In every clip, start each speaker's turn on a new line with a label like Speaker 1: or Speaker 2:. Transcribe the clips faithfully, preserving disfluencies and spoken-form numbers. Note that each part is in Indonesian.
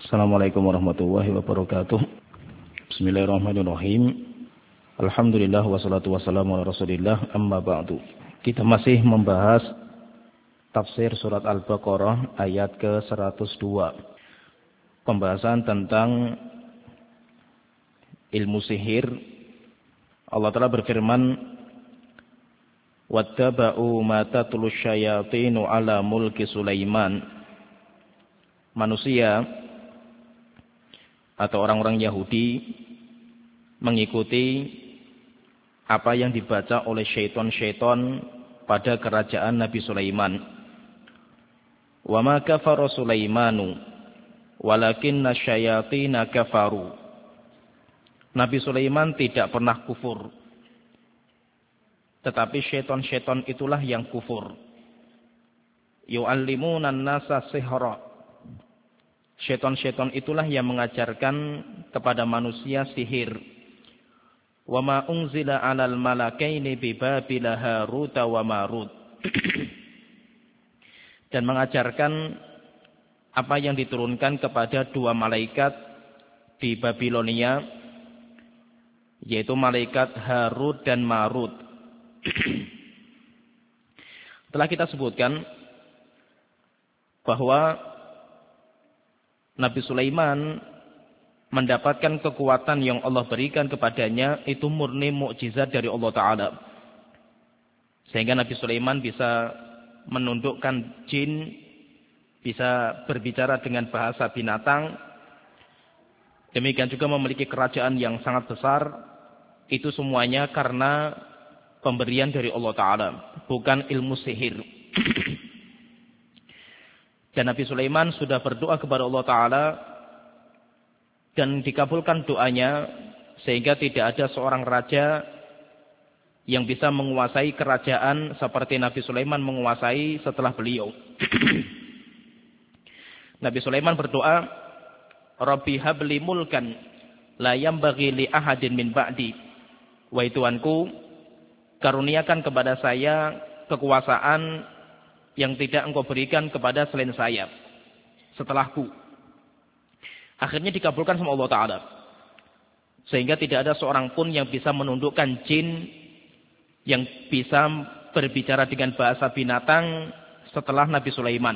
Speaker 1: Assalamualaikum warahmatullahi wabarakatuh. Bismillahirrahmanirrahim. Alhamdulillah wassalatu wassalamu ala Rasulillah, amma ba'du. Kita masih membahas tafsir surat Al-Baqarah ayat ke seratus dua. Pembahasan tentang ilmu sihir. Allah Ta'ala berfirman, "Wattaba'u ma tatlu syayatinu ala mulki Sulaiman." Manusia atau orang-orang Yahudi mengikuti apa yang dibaca oleh syaitan-syaitan pada kerajaan Nabi Sulaiman. Wa ma kafara Sulaimanu walakinna syayatina kafaru. Nabi Sulaiman tidak pernah kufur, tetapi syaitan-syaitan itulah yang kufur. Yu'allimuna an-nasa sihra. Syaitan-syaitan itulah yang mengajarkan kepada manusia sihir. Wa ma unzila 'alal malakaini bi Babila Harut wa Marut. Dan mengajarkan apa yang diturunkan kepada dua malaikat di Babilonia, yaitu malaikat Harut dan Marut. Telah kita sebutkan bahwa Nabi Sulaiman mendapatkan kekuatan yang Allah berikan kepadanya itu murni mukjizat dari Allah Ta'ala. Sehingga Nabi Sulaiman bisa menundukkan jin, bisa berbicara dengan bahasa binatang. Demikian juga memiliki kerajaan yang sangat besar. Itu semuanya karena pemberian dari Allah Ta'ala, bukan ilmu sihir. Dan Nabi Sulaiman sudah berdoa kepada Allah Ta'ala dan dikabulkan doanya, sehingga tidak ada seorang raja yang bisa menguasai kerajaan seperti Nabi Sulaiman menguasai setelah beliau. Nabi Sulaiman berdoa, Rabbi habli mulkan la yambaghi li ahadin min ba'di. Wahai Tuhanku, karuniakan kepada saya kekuasaan yang tidak engkau berikan kepada selain saya setelahku. Akhirnya dikabulkan sama Allah Ta'ala, sehingga tidak ada seorang pun yang bisa menundukkan jin yang bisa berbicara dengan bahasa binatang setelah Nabi Sulaiman.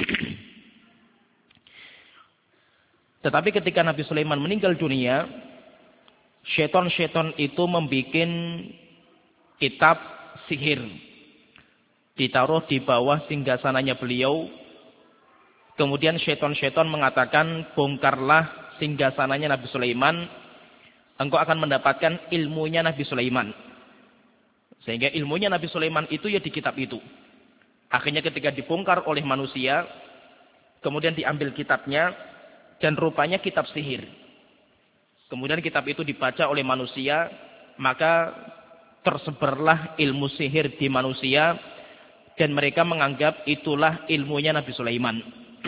Speaker 1: Tetapi ketika Nabi Sulaiman meninggal dunia, syaitan-syaitan itu membuat kitab sihir, ditaruh di bawah singgasananya beliau. Kemudian syaitan-syaitan mengatakan, bongkarlah singgasananya Nabi Sulaiman, engkau akan mendapatkan ilmunya Nabi Sulaiman. Sehingga ilmunya Nabi Sulaiman itu ya di kitab itu. Akhirnya ketika dibongkar oleh manusia, kemudian diambil kitabnya, dan rupanya kitab sihir. Kemudian kitab itu dibaca oleh manusia, maka tersebarlah ilmu sihir di manusia, dan mereka menganggap itulah ilmunya Nabi Sulaiman.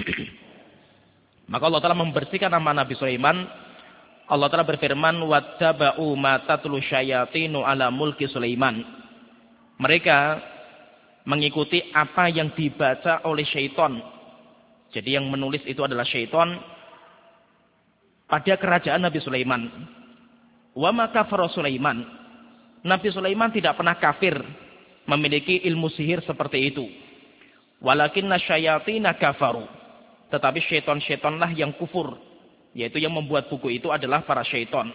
Speaker 1: Maka Allah Ta'ala membersihkan nama Nabi Sulaiman. Allah Ta'ala berfirman, wattaba'u ma tatlu syayatinu ala mulki Sulaiman. Mereka mengikuti apa yang dibaca oleh syaitan. Jadi yang menulis itu adalah syaitan pada kerajaan Nabi Sulaiman. Wa ma kafara Sulaiman. Nabi Sulaiman tidak pernah kafir memiliki ilmu sihir seperti itu. Walakinna syayatina kafaru. Tetapi syaitan-syaitanlah yang kufur. Yaitu yang membuat buku itu adalah para syaitan.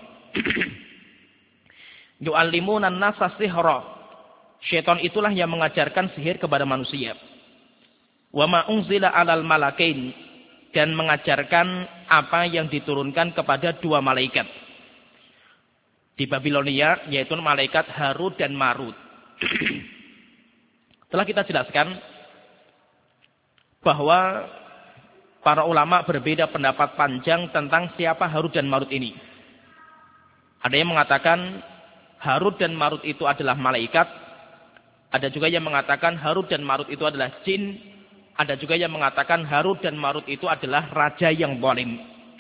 Speaker 1: Yu'allimuna an-nasa sihra. Syaitan itulah yang mengajarkan sihir kepada manusia. Wa ma unzila 'alal malakain. Dan mengajarkan apa yang diturunkan kepada dua malaikat di Babilonia, yaitu malaikat Harut dan Marut. Telah kita jelaskan bahwa para ulama berbeda pendapat panjang tentang siapa Harut dan Marut ini. Ada yang mengatakan Harut dan Marut itu adalah malaikat. Ada juga yang mengatakan Harut dan Marut itu adalah jin. Ada juga yang mengatakan Harut dan Marut itu adalah raja yang zalim.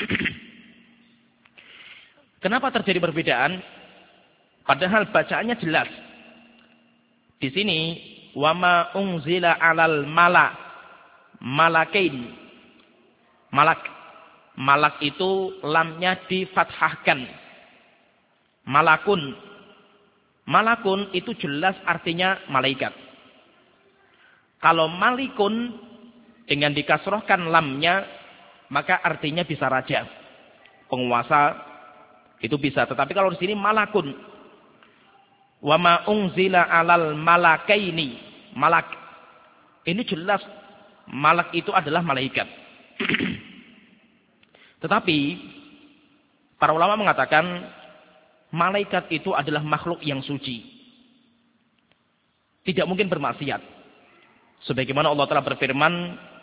Speaker 1: Kenapa terjadi perbedaan? Padahal bacaannya jelas. Di sini wama unzila alal mala malakain malak Malak itu lamnya difathahkan. Malakun. Malakun itu jelas artinya malaikat. Kalau malikun dengan dikasrohkan lamnya, maka artinya bisa raja, penguasa, itu bisa. Tetapi kalau di sini malakun. Wa ma unzila alal malakaini. Malak. Ini jelas malak itu adalah malaikat. Tetapi para ulama mengatakan malaikat itu adalah makhluk yang suci. Tidak mungkin bermaksiat. Sebagaimana Allah telah berfirman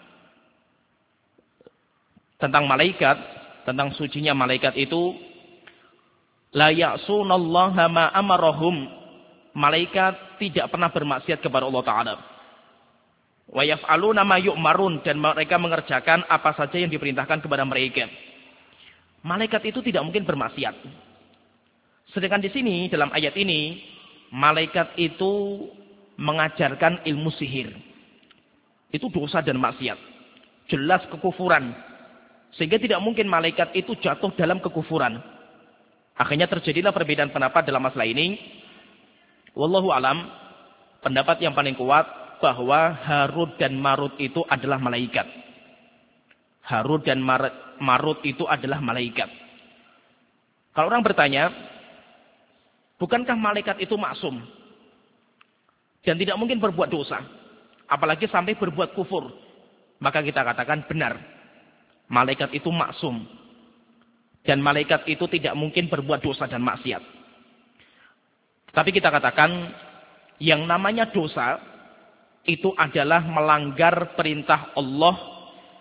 Speaker 1: tentang malaikat, tentang sucinya malaikat itu, la ya'sunallaha ma amarahum. Malaikat tidak pernah bermaksiat kepada Allah Ta'ala. Wa yaf'aluna ma yu'marun, dan mereka mengerjakan apa saja yang diperintahkan kepada mereka. Malaikat itu tidak mungkin bermaksiat. Sedangkan di sini dalam ayat ini malaikat itu mengajarkan ilmu sihir. Itu dosa dan maksiat. Jelas kekufuran. Sehingga tidak mungkin malaikat itu jatuh dalam kekufuran. Akhirnya terjadilah perbedaan pendapat dalam masalah ini. Wallahu alam, pendapat yang paling kuat bahwa Harut dan Marut itu adalah malaikat. Harut dan Marut itu adalah malaikat. Kalau orang bertanya, bukankah malaikat itu maksum? Dan tidak mungkin berbuat dosa. Apalagi sampai berbuat kufur. Maka kita katakan benar. Malaikat itu maksum. Dan malaikat itu tidak mungkin berbuat dosa dan maksiat. Tapi kita katakan, yang namanya dosa, itu adalah melanggar perintah Allah,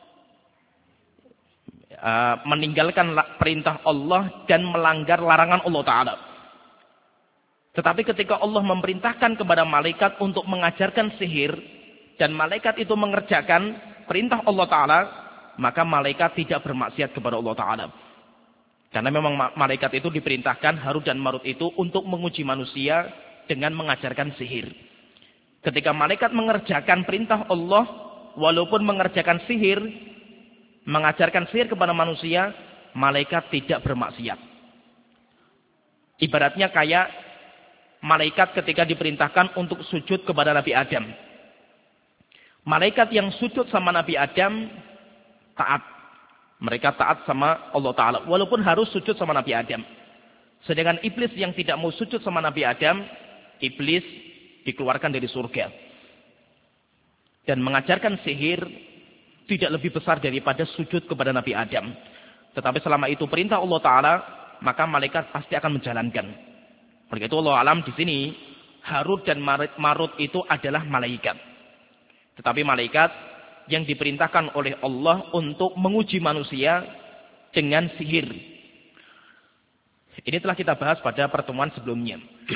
Speaker 1: meninggalkan perintah Allah dan melanggar larangan Allah Ta'ala. Tetapi ketika Allah memerintahkan kepada malaikat untuk mengajarkan sihir, dan malaikat itu mengerjakan perintah Allah Ta'ala, maka malaikat tidak bermaksiat kepada Allah Ta'ala. Karena memang malaikat itu diperintahkan, Harut dan Marut itu untuk menguji manusia dengan mengajarkan sihir. Ketika malaikat mengerjakan perintah Allah, walaupun mengerjakan sihir, mengajarkan sihir kepada manusia, malaikat tidak bermaksiat. Ibaratnya kayak malaikat ketika diperintahkan untuk sujud kepada Nabi Adam. Malaikat yang sujud sama Nabi Adam, taat. Mereka taat sama Allah Ta'ala. Walaupun harus sujud sama Nabi Adam. Sedangkan iblis yang tidak mau sujud sama Nabi Adam, iblis dikeluarkan dari surga. Dan mengajarkan sihir tidak lebih besar daripada sujud kepada Nabi Adam. Tetapi selama itu perintah Allah Ta'ala, maka malaikat pasti akan menjalankan. Oleh itu Allah alam di sini, Harut dan Marut itu adalah malaikat. Tetapi malaikat yang diperintahkan oleh Allah untuk menguji manusia dengan sihir. Ini telah kita bahas pada pertemuan sebelumnya.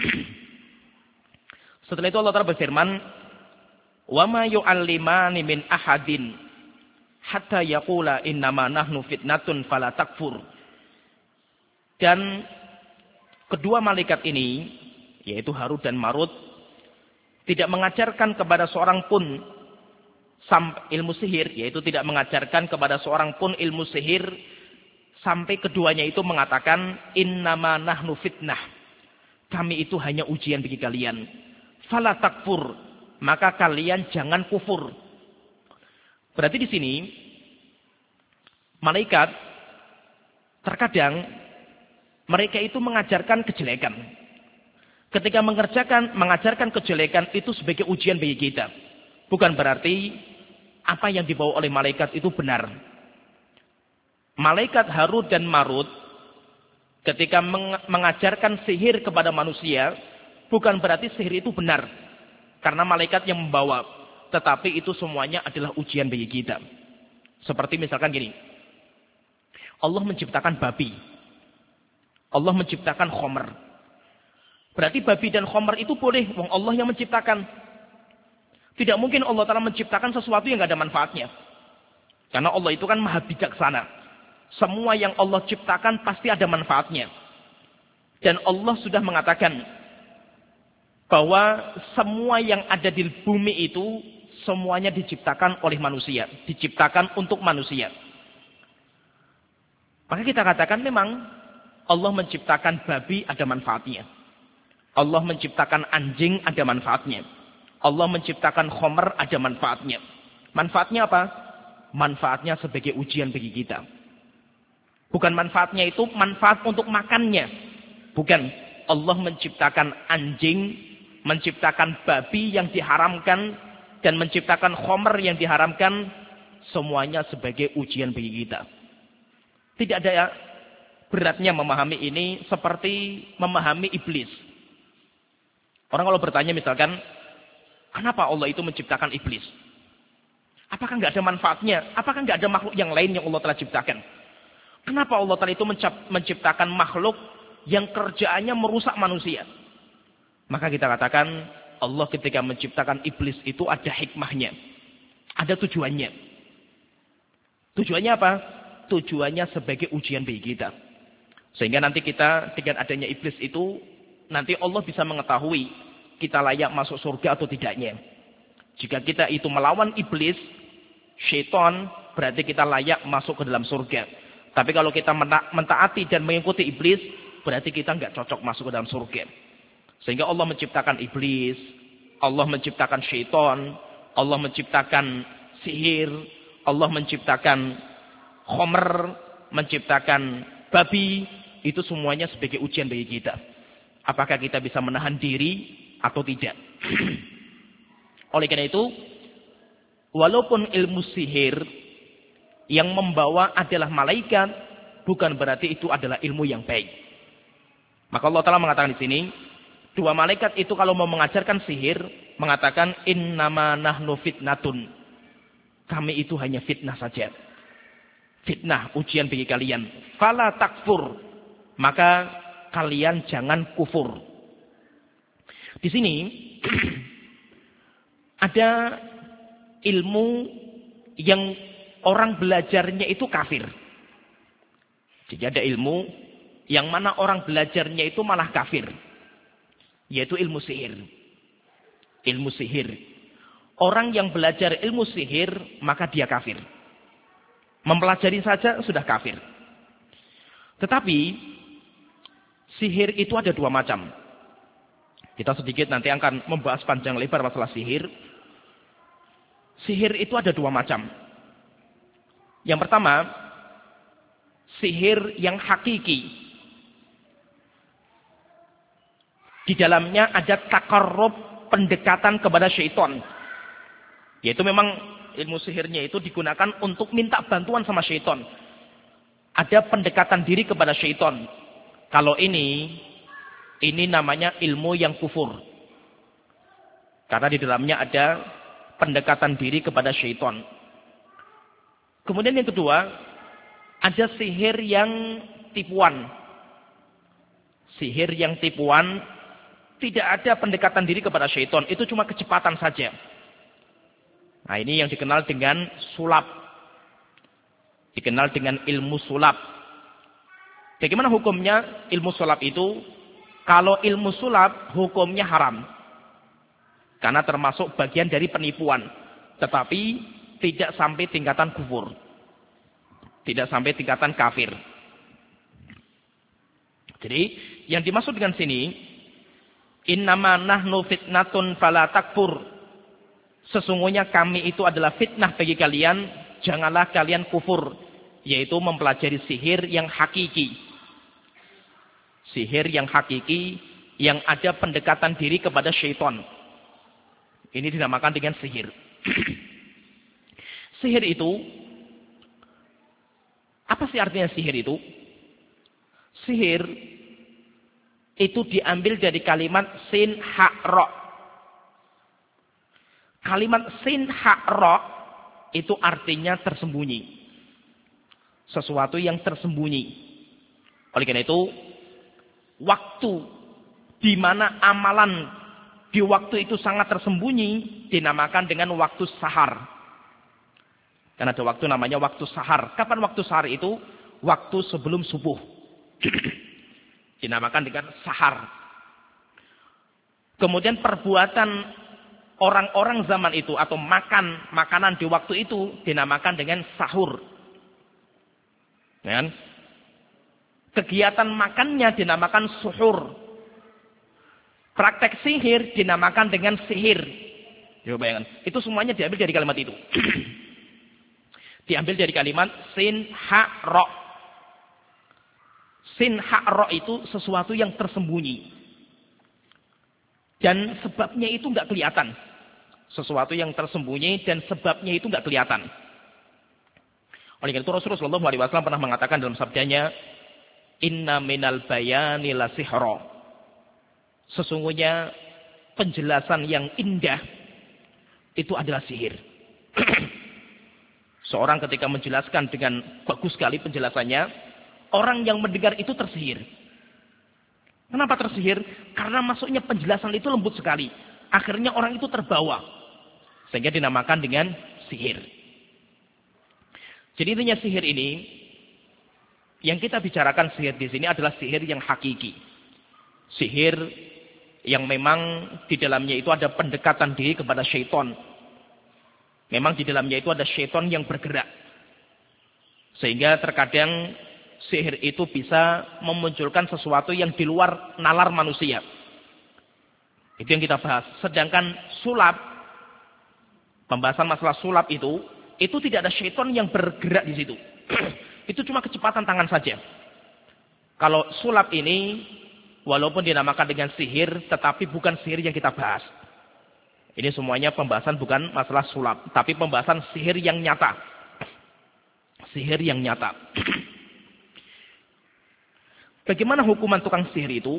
Speaker 1: Setelah itu Allah Ta'ala berfirman, wa ma yu'allimani min ahadin hatta yaqula innama nahnu fitnatun fala takfur. Dan kedua malaikat ini, yaitu Harut dan Marut, tidak mengajarkan kepada seorang pun ilmu sihir, yaitu tidak mengajarkan kepada seorang pun ilmu sihir sampai keduanya itu mengatakan innama nahnu fitnah. Kami itu hanya ujian bagi kalian. Fala takfur, maka kalian jangan kufur. Berarti di sini malaikat terkadang mereka itu mengajarkan kejelekan. Ketika mengerjakan mengajarkan kejelekan itu sebagai ujian bagi kita. Bukan berarti apa yang dibawa oleh malaikat itu benar. Malaikat Harut dan Marut ketika mengajarkan sihir kepada manusia, bukan berarti sihir itu benar. Karena malaikat yang membawa. Tetapi itu semuanya adalah ujian bagi kita. Seperti misalkan gini. Allah menciptakan babi. Allah menciptakan khomer. Berarti babi dan khomer itu boleh. Wong Allah yang menciptakan. Tidak mungkin Allah Ta'ala menciptakan sesuatu yang tidak ada manfaatnya. Karena Allah itu kan maha bijaksana. Semua yang Allah ciptakan pasti ada manfaatnya. Dan Allah sudah mengatakan bahwa semua yang ada di bumi itu semuanya diciptakan oleh manusia. Diciptakan untuk manusia. Maka kita katakan memang Allah menciptakan babi ada manfaatnya. Allah menciptakan anjing ada manfaatnya. Allah menciptakan khomer ada manfaatnya. Manfaatnya apa? Manfaatnya sebagai ujian bagi kita. Bukan manfaatnya itu manfaat untuk makannya. Bukan. Allah menciptakan anjing, menciptakan babi yang diharamkan, dan menciptakan khomer yang diharamkan, semuanya sebagai ujian bagi kita. Tidak ada beratnya memahami ini seperti memahami iblis. Orang kalau bertanya misalkan, kenapa Allah itu menciptakan iblis? Apakah nggak ada manfaatnya? Apakah nggak ada makhluk yang lain yang Allah telah ciptakan? Kenapa Allah telah itu menciptakan makhluk yang kerjaannya merusak manusia? Maka kita katakan, Allah ketika menciptakan iblis itu ada hikmahnya. Ada tujuannya. Tujuannya apa? Tujuannya sebagai ujian bagi kita. Sehingga nanti kita dengan adanya iblis itu, nanti Allah bisa mengetahui kita layak masuk surga atau tidaknya. Jika kita itu melawan iblis, syaitan, berarti kita layak masuk ke dalam surga. Tapi kalau kita mentaati dan mengikuti iblis, berarti kita nggak cocok masuk ke dalam surga. Sehingga Allah menciptakan iblis, Allah menciptakan syaitan, Allah menciptakan sihir, Allah menciptakan khomer, menciptakan babi, itu semuanya sebagai ujian bagi kita. Apakah kita bisa menahan diri atau tidak? Oleh karena itu, walaupun ilmu sihir yang membawa adalah malaikat, bukan berarti itu adalah ilmu yang baik. Maka Allah Ta'ala mengatakan di sini, dua malaikat itu kalau mau mengajarkan sihir, mengatakan, innama nahnu fitnatun. Kami itu hanya fitnah saja. Fitnah, ujian bagi kalian. Fala takfur. Maka kalian jangan kufur. Di sini ada ilmu yang orang belajarnya itu kafir. Jadi ada ilmu yang mana orang belajarnya itu malah kafir. Yaitu ilmu sihir. Ilmu sihir. Orang yang belajar ilmu sihir, maka dia kafir. Mempelajari saja sudah kafir. Tetapi sihir itu ada dua macam. Kita sedikit nanti akan membahas panjang lebar masalah sihir. Sihir itu ada dua macam. Yang pertama, sihir yang hakiki. Di dalamnya ada takarrub, pendekatan kepada syaitan. Yaitu memang ilmu sihirnya itu digunakan untuk minta bantuan sama syaitan. Ada pendekatan diri kepada syaitan. Kalau ini, ini namanya ilmu yang kufur. Karena di dalamnya ada pendekatan diri kepada syaitan. Kemudian yang kedua, ada sihir yang tipuan. Sihir yang tipuan, tidak ada pendekatan diri kepada syaitan. Itu cuma kecepatan saja. Nah ini yang dikenal dengan sulap. Dikenal dengan ilmu sulap. Bagaimana hukumnya ilmu sulap itu? Kalau ilmu sulap, hukumnya haram. Karena termasuk bagian dari penipuan. Tetapi tidak sampai tingkatan kufur. Tidak sampai tingkatan kafir. Jadi yang dimaksud dengan sini, innama nahnu fitnatun fala takfur. Sesungguhnya kami itu adalah fitnah bagi kalian, janganlah kalian kufur. Yaitu mempelajari sihir yang hakiki. Sihir yang hakiki, yang ada pendekatan diri kepada syaitan. Ini dinamakan dengan sihir. Sihir itu, apa sih artinya sihir itu? Sihir itu diambil dari kalimat sin ha ro. Kalimat sin ha ro itu artinya tersembunyi. Sesuatu yang tersembunyi. Oleh karena itu, waktu di mana amalan di waktu itu sangat tersembunyi dinamakan dengan waktu sahar. Karena ada waktu namanya waktu sahar. Kapan waktu sahar itu? Waktu sebelum subuh. Dinamakan dengan sahar. Kemudian perbuatan orang-orang zaman itu atau makan makanan di waktu itu dinamakan dengan sahur. Kan? Kegiatan makannya dinamakan suhur. Praktek sihir dinamakan dengan sihir. Coba bayangkan. Itu semuanya diambil dari kalimat itu. Diambil dari kalimat sin ha ro. Sin ha ro itu sesuatu yang tersembunyi. Dan sebabnya itu nggak kelihatan. Sesuatu yang tersembunyi dan sebabnya itu nggak kelihatan. Oleh karena itu Rasulullah shallallahu alaihi wasallam pernah mengatakan dalam sabdanya, Inna minal bayani la sihra. Sesungguhnya penjelasan yang indah itu adalah sihir. Seorang ketika menjelaskan dengan bagus sekali penjelasannya, orang yang mendengar itu tersihir. Kenapa tersihir? Karena masuknya penjelasan itu lembut sekali. Akhirnya orang itu terbawa. Sehingga dinamakan dengan sihir. Jadi intinya sihir ini, yang kita bicarakan sihir di sini adalah sihir yang hakiki. Sihir yang memang di dalamnya itu ada pendekatan diri kepada syaitan. Memang di dalamnya itu ada syaitan yang bergerak. Sehingga terkadang sihir itu bisa memunculkan sesuatu yang di luar nalar manusia. Itu yang kita bahas. Sedangkan sulap, pembahasan masalah sulap itu, itu tidak ada syaitan yang bergerak di situ. Itu cuma kecepatan tangan saja. Kalau sulap ini, walaupun dinamakan dengan sihir, tetapi bukan sihir yang kita bahas. Ini semuanya pembahasan bukan masalah sulap, tapi pembahasan sihir yang nyata. Sihir yang nyata. Bagaimana hukuman tukang sihir itu?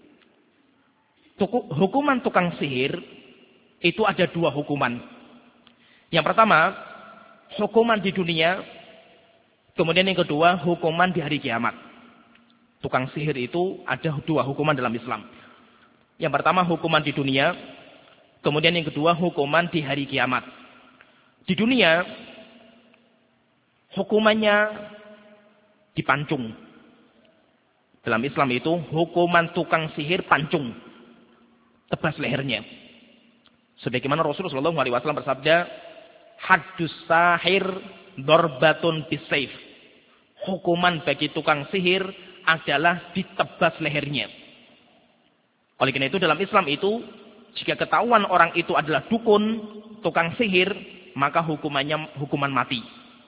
Speaker 1: Hukuman tukang sihir itu ada dua hukuman. Yang pertama, hukuman di dunia. Kemudian yang kedua, hukuman di hari kiamat. Tukang sihir itu ada dua hukuman dalam Islam. Yang pertama, hukuman di dunia. Kemudian yang kedua, hukuman di hari kiamat. Di dunia, hukumannya dipancung. Dalam Islam itu, hukuman tukang sihir pancung. Tebas lehernya. Sebagaimana Rasulullah shallallahu alaihi wasallam bersabda, haddus sahir dorbatun bisayf. Hukuman bagi tukang sihir adalah ditebas lehernya. Oleh karena itu dalam Islam itu, jika ketahuan orang itu adalah dukun, tukang sihir, maka hukumannya hukuman mati.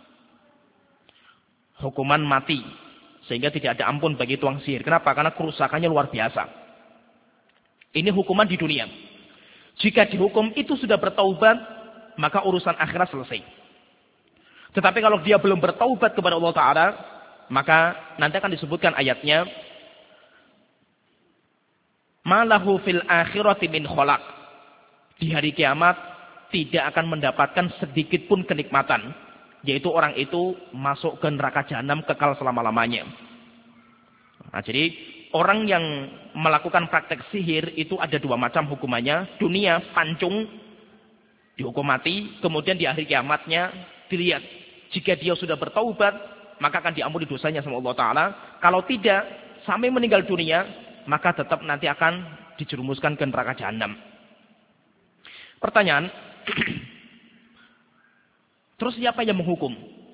Speaker 1: Hukuman mati. Sehingga tidak ada ampun bagi tukang sihir. Kenapa? Karena kerusakannya luar biasa. Ini hukuman di dunia. Jika dihukum itu sudah bertaubat, maka urusan akhirat selesai. Tetapi kalau dia belum bertaubat kepada Allah Ta'ala, maka nanti akan disebutkan ayatnya, malahu fil akhirati min kholak. Di hari kiamat tidak akan mendapatkan sedikit pun kenikmatan, yaitu orang itu masuk ke neraka jahanam kekal selama-lamanya. Nah, jadi orang yang melakukan praktek sihir itu ada dua macam hukumannya. Dunia pancung, dihukum mati. Kemudian di hari kiamatnya dilihat, jika dia sudah bertaubat, maka akan diampuni dosanya sama Allah Ta'ala. Kalau tidak, sampai meninggal dunia, maka tetap nanti akan dijerumuskan ke neraka jahanam. Pertanyaan, terus siapa yang menghukum?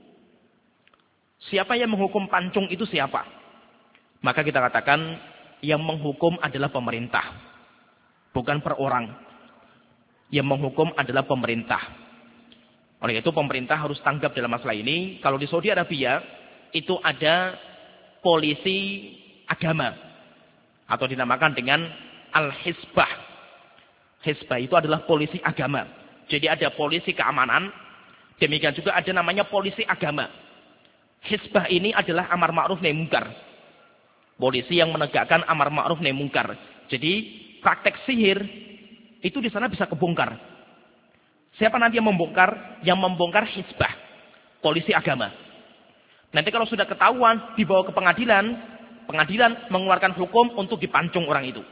Speaker 1: Siapa yang menghukum pancung itu siapa? Maka kita katakan, yang menghukum adalah pemerintah. Bukan per orang. Yang menghukum adalah pemerintah. Oleh itu pemerintah harus tanggap dalam masalah ini. Kalau di Saudi Arabia, itu ada polisi agama. Atau dinamakan dengan Al-Hizbah. Hizbah itu adalah polisi agama. Jadi ada polisi keamanan. Demikian juga ada namanya polisi agama. Hizbah ini adalah amar ma'ruf nahi mungkar. Polisi yang menegakkan amar ma'ruf nahi mungkar. Jadi praktek sihir itu di sana bisa kebongkar. Siapa nanti yang membongkar? Yang membongkar hizbah. Polisi agama. Nanti kalau sudah ketahuan, dibawa ke pengadilan. Pengadilan mengeluarkan hukum untuk dipancung orang itu.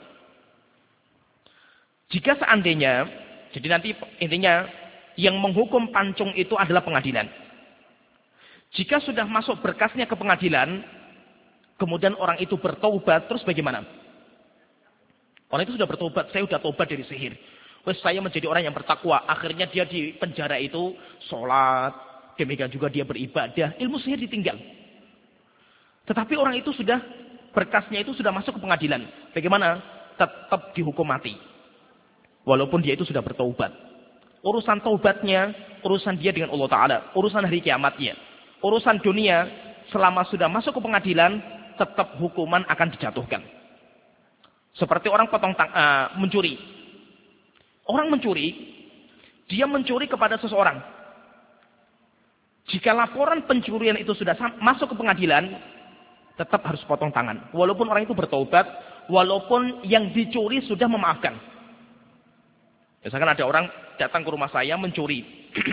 Speaker 1: Jika seandainya, jadi nanti intinya, yang menghukum pancung itu adalah pengadilan. Jika sudah masuk berkasnya ke pengadilan, kemudian orang itu bertaubat, terus bagaimana? Orang itu sudah bertobat, saya sudah tobat dari sihir. Wes saya menjadi orang yang bertakwa. Akhirnya dia di penjara itu sholat, demikian juga dia beribadah. Ilmu sihir ditinggal. Tetapi orang itu sudah berkasnya itu sudah masuk ke pengadilan. Bagaimana? Tetap dihukum mati. Walaupun dia itu sudah bertaubat. Urusan taubatnya, urusan dia dengan Allah Ta'ala. Urusan hari kiamatnya. Urusan dunia, selama sudah masuk ke pengadilan, tetap hukuman akan dijatuhkan. Seperti orang potong tang uh, mencuri. Orang mencuri, dia mencuri kepada seseorang. Jika laporan pencurian itu sudah masuk ke pengadilan, tetap harus potong tangan. Walaupun orang itu bertaubat, walaupun yang dicuri sudah memaafkan. Misalkan ada orang datang ke rumah saya mencuri.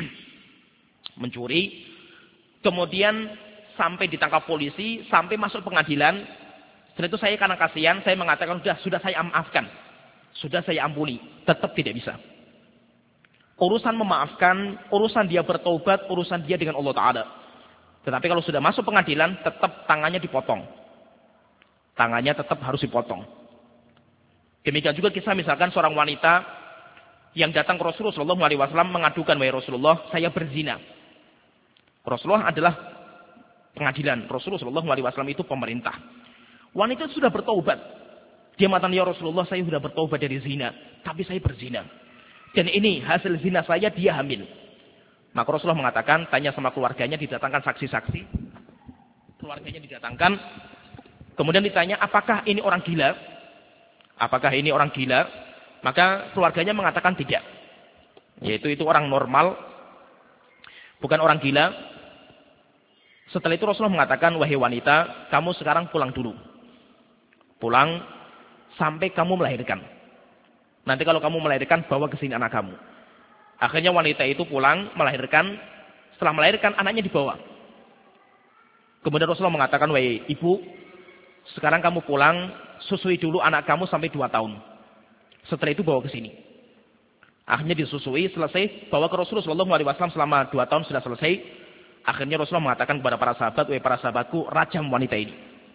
Speaker 1: mencuri. Kemudian sampai ditangkap polisi, sampai masuk pengadilan. Setelah itu saya karena kasihan, saya mengatakan, sudah, sudah saya maafkan. Sudah saya ampuni. Tetap tidak bisa. Urusan memaafkan, urusan dia bertaubat, urusan dia dengan Allah Ta'ala. Tetapi kalau sudah masuk pengadilan, tetap tangannya dipotong. Tangannya tetap harus dipotong. Demikian juga kisah misalkan seorang wanita yang datang ke Rasulullah shallallahu alaihi wasallam mengadukan, wahai Rasulullah, saya berzina. Rasulullah adalah pengadilan. Rasulullah shallallahu alaihi wasallam itu pemerintah. Wanita itu sudah bertaubat. Dia mengatakan, ya Rasulullah, saya sudah bertaubat dari zina, tapi saya berzina. Dan ini hasil zina saya, dia hamil. Maka Rasulullah mengatakan, tanya sama keluarganya, didatangkan saksi-saksi. Keluarganya didatangkan. Kemudian ditanya, apakah ini orang gila? Apakah ini orang gila? Maka keluarganya mengatakan tidak. Yaitu itu orang normal. Bukan orang gila. Setelah itu Rasulullah mengatakan, wahai wanita, kamu sekarang pulang dulu. Pulang sampai kamu melahirkan. Nanti kalau kamu melahirkan, bawa ke sini anak kamu. Akhirnya wanita itu pulang, melahirkan. Setelah melahirkan, anaknya dibawa. Kemudian Rasulullah mengatakan, wahai ibu, sekarang kamu pulang, susui dulu anak kamu sampai dua tahun. Setelah itu bawa ke sini. Akhirnya disusui, selesai, bawa ke Rasulullah shallallahu alaihi wasallam selama dua tahun sudah selesai. Akhirnya Rasulullah mengatakan kepada para sahabat, wahai para sahabatku, rajam wanita ini.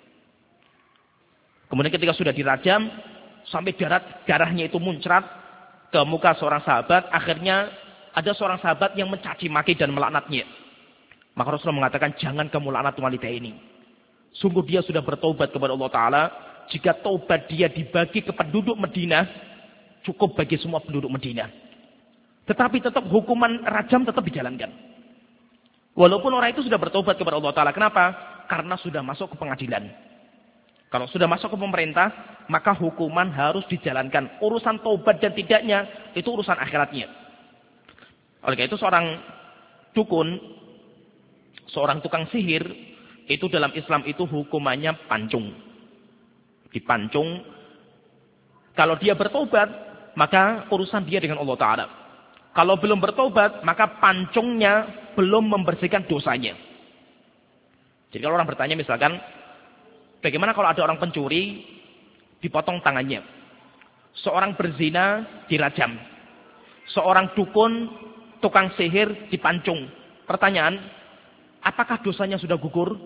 Speaker 1: Kemudian ketika sudah dirajam, sampai darah, darahnya itu muncrat ke muka seorang sahabat. Akhirnya ada seorang sahabat yang mencaci maki dan melaknatnya. Maka Rasulullah mengatakan, jangan kamu laknat wanita ini. Sungguh dia sudah bertaubat kepada Allah Ta'ala. Jika taubat dia dibagi ke penduduk Madinah, cukup bagi semua penduduk Madinah. Tetapi tetap hukuman rajam tetap dijalankan. Walaupun orang itu sudah bertobat kepada Allah Ta'ala. Kenapa? Karena sudah masuk ke pengadilan. Kalau sudah masuk ke pemerintah, maka hukuman harus dijalankan. Urusan taubat dan tidaknya, itu urusan akhiratnya. Oleh karena itu seorang dukun, seorang tukang sihir, itu dalam Islam itu hukumannya pancung. Dipancung. Kalau dia bertobat, maka urusan dia dengan Allah Ta'ala. Kalau belum bertobat, maka pancungnya belum membersihkan dosanya. Jadi kalau orang bertanya misalkan, bagaimana kalau ada orang pencuri, dipotong tangannya. Seorang berzina, dirajam. Seorang dukun, tukang sihir, dipancung. Pertanyaan, apakah dosanya sudah gugur?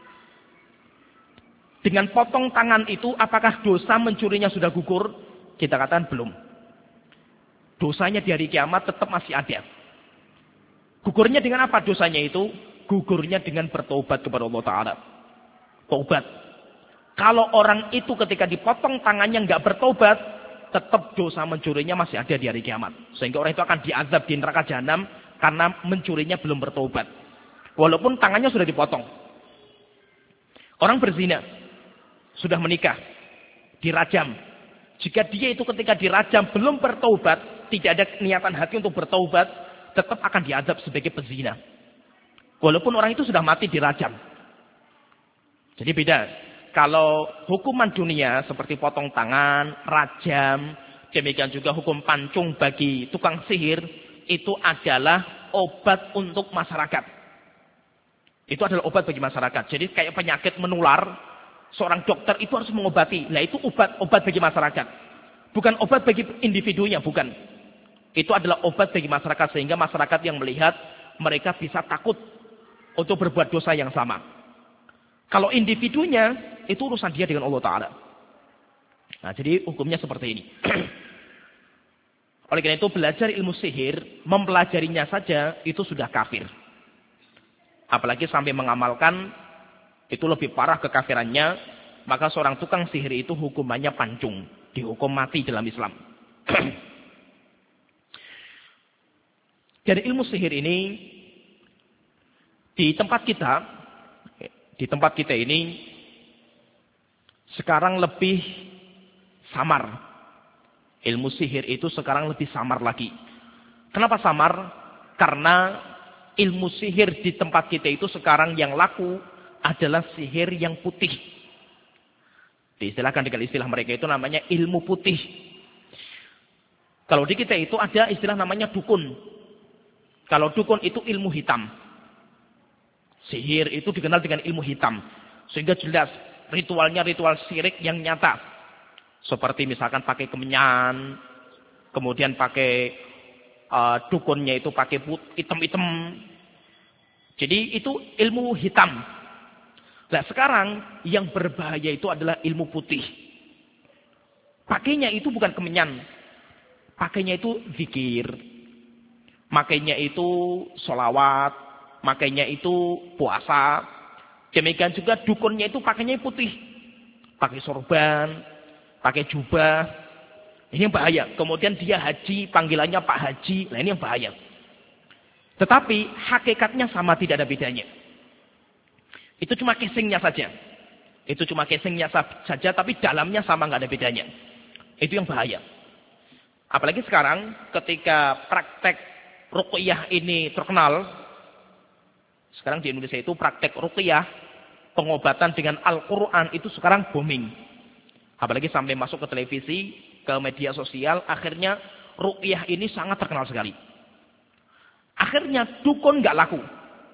Speaker 1: Dengan potong tangan itu, apakah dosa mencurinya sudah gugur? Kita katakan belum. Dosanya di hari kiamat tetap masih ada. Gugurnya dengan apa dosanya itu? Gugurnya dengan bertobat kepada Allah Ta'ala. Taubat. Kalau orang itu ketika dipotong tangannya nggak bertobat, tetap dosa mencurinya masih ada di hari kiamat. Sehingga orang itu akan diazab di neraka jahanam karena mencurinya belum bertobat. Walaupun tangannya sudah dipotong. Orang berzina, sudah menikah, dirajam. Jika dia itu ketika dirajam belum bertaubat, tidak ada niatan hati untuk bertaubat, tetap akan diazab sebagai pezina. Walaupun orang itu sudah mati dirajam. Jadi beda. Kalau hukuman dunia seperti potong tangan, rajam, demikian juga hukum pancung bagi tukang sihir, itu adalah obat untuk masyarakat. Itu adalah obat bagi masyarakat. Jadi kayak penyakit menular, seorang dokter itu harus mengobati. Nah itu obat-obat bagi masyarakat. Bukan obat bagi individunya, bukan. Itu adalah obat bagi masyarakat. Sehingga masyarakat yang melihat, mereka bisa takut untuk berbuat dosa yang sama. Kalau individunya, itu urusan dia dengan Allah Ta'ala. Nah jadi hukumnya seperti ini. Oleh karena itu belajar ilmu sihir, mempelajarinya saja, itu sudah kafir. Apalagi sampai mengamalkan, itu lebih parah kekafirannya. maka seorang tukang sihir itu hukumannya pancung, dihukum mati dalam Islam. Dari ilmu sihir ini, di tempat kita, di tempat kita ini, sekarang lebih samar. Ilmu sihir itu sekarang lebih samar lagi. Kenapa samar? Karena ilmu sihir di tempat kita itu sekarang yang laku adalah sihir yang putih. Diistilahkan dengan istilah mereka itu namanya ilmu putih. Kalau di kita itu ada istilah namanya dukun. Kalau dukun itu ilmu hitam. Sihir itu dikenal dengan ilmu hitam. Sehingga jelas ritualnya ritual syirik yang nyata. Seperti misalkan pakai kemenyan. Kemudian pakai uh, dukunnya itu pakai hitam-hitam. Jadi itu ilmu hitam. Nah sekarang yang berbahaya itu adalah ilmu putih. Pakainya itu bukan kemenyan. Pakainya itu zikir. Makainya itu sholawat, makainya itu puasa. Demikian juga dukunnya itu pakainya putih. Pakai sorban, pakai jubah. Ini yang bahaya. Kemudian dia haji, panggilannya Pak Haji. Nah ini yang bahaya. Tetapi hakikatnya sama, tidak ada bedanya. Itu cuma casingnya saja. Itu cuma casingnya saja, tapi dalamnya sama, nggak ada bedanya. Itu yang bahaya. Apalagi sekarang ketika praktek ruqyah ini terkenal. Sekarang di Indonesia itu praktek ruqyah, pengobatan dengan Al-Quran itu sekarang booming. Apalagi sampai masuk ke televisi, ke media sosial, akhirnya ruqyah ini sangat terkenal sekali. Akhirnya dukun nggak laku.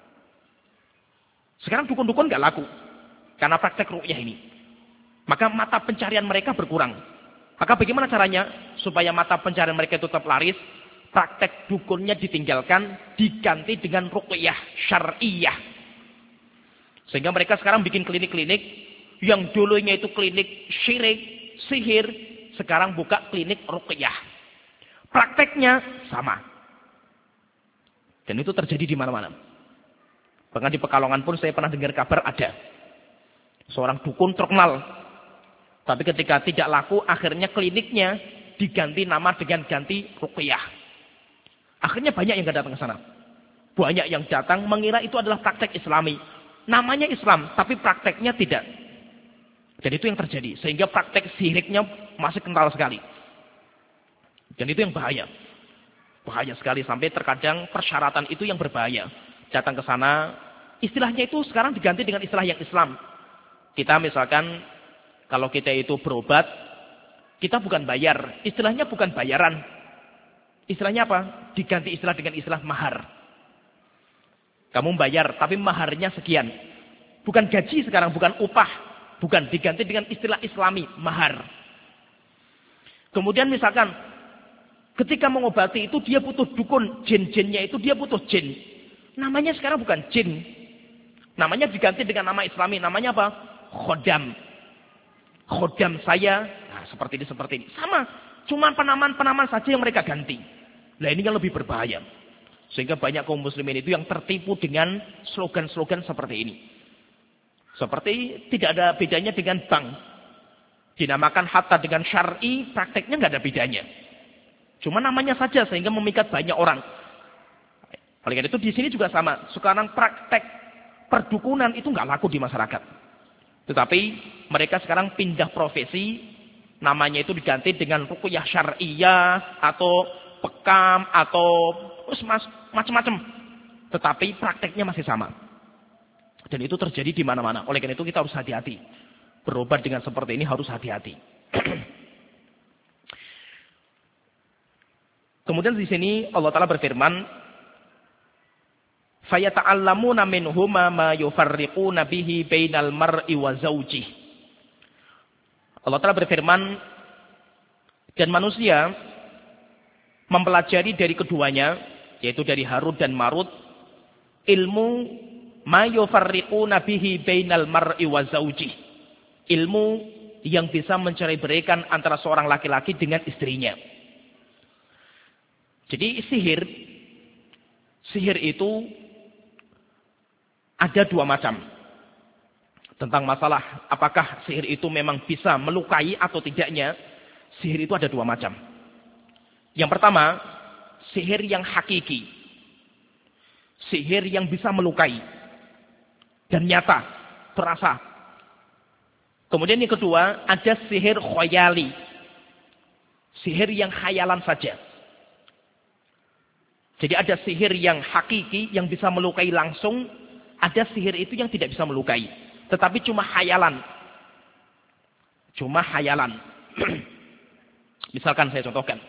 Speaker 1: Sekarang dukun-dukun nggak laku. Karena praktek ruqyah ini. Maka mata pencarian mereka berkurang. Maka bagaimana caranya? Supaya mata pencarian mereka itu tetap laris. Praktek dukunnya ditinggalkan, diganti dengan ruqyah syar'iyah. Sehingga mereka sekarang bikin klinik-klinik, yang dulunya itu klinik syirik, sihir, sekarang buka klinik ruqyah. Prakteknya sama. Dan itu terjadi di mana-mana. Bahkan di Pekalongan pun saya pernah dengar kabar ada. Seorang dukun terkenal. Tapi ketika tidak laku, akhirnya kliniknya diganti nama dengan ganti ruqyah. Akhirnya banyak yang gak datang ke sana. Banyak yang datang mengira itu adalah praktek Islami. Namanya Islam, tapi prakteknya tidak. Dan itu yang terjadi. Sehingga praktek sihiriknya masih kental sekali. Dan itu yang bahaya. Bahaya sekali. Sampai terkadang persyaratan itu yang berbahaya. Datang ke sana, istilahnya itu sekarang diganti dengan istilah yang Islam. Kita misalkan, kalau kita itu berobat, kita bukan bayar. Istilahnya bukan bayaran. Istilahnya apa? Diganti istilah dengan istilah mahar. Kamu bayar, tapi maharnya sekian. Bukan gaji sekarang, bukan upah. Bukan, diganti dengan istilah Islami, mahar. Kemudian misalkan, ketika mengobati itu dia butuh dukun. Jin-jinnya itu dia butuh jin. Namanya sekarang bukan jin. Namanya diganti dengan nama Islami. Namanya apa? Khodam. Khodam saya, nah seperti ini, seperti ini. Sama, cuma penamaan-penamaan saja yang mereka ganti. Nah ini yang lebih berbahaya. Sehingga banyak kaum muslimin itu yang tertipu dengan slogan-slogan seperti ini. Seperti tidak ada bedanya dengan bank. Dinamakan hatta dengan syar'i, prakteknya nggak ada bedanya. Cuma namanya saja sehingga memikat banyak orang. Oleh karena itu di sini juga sama. Sekarang praktek perdukunan itu nggak laku di masyarakat. Tetapi mereka sekarang pindah profesi, namanya itu diganti dengan ruqyah syar'iyah atau pekam atau macam-macam. Tetapi prakteknya masih sama. Dan itu terjadi di mana-mana. Oleh karena itu kita harus hati-hati. Berobat dengan seperti ini harus hati-hati. Kemudian di sini Allah Ta'ala berfirman, فَيَتَعَلَّمُونَ مِنْهُمَا مَا يُفَرِّقُونَ بِهِ بَيْنَ الْمَرْءِ وَزَوْجِهِ. Allah Ta'ala berfirman, dan manusia mempelajari dari keduanya, yaitu dari Harut dan Marut, ilmu ma yufarriquna bihi bainal mar'i wa zawjih. Ilmu yang bisa mencerai-beraikan antara seorang laki-laki dengan istrinya. Jadi sihir, sihir itu ada dua macam. Tentang masalah apakah sihir itu memang bisa melukai atau tidaknya, sihir itu ada dua macam. Yang pertama, sihir yang hakiki. Sihir yang bisa melukai. Dan nyata, terasa. Kemudian yang kedua, ada sihir khoyali. Sihir yang khayalan saja. Jadi ada sihir yang hakiki, yang bisa melukai langsung. Ada sihir itu yang tidak bisa melukai. Tetapi cuma khayalan. Cuma khayalan. Misalkan saya contohkan.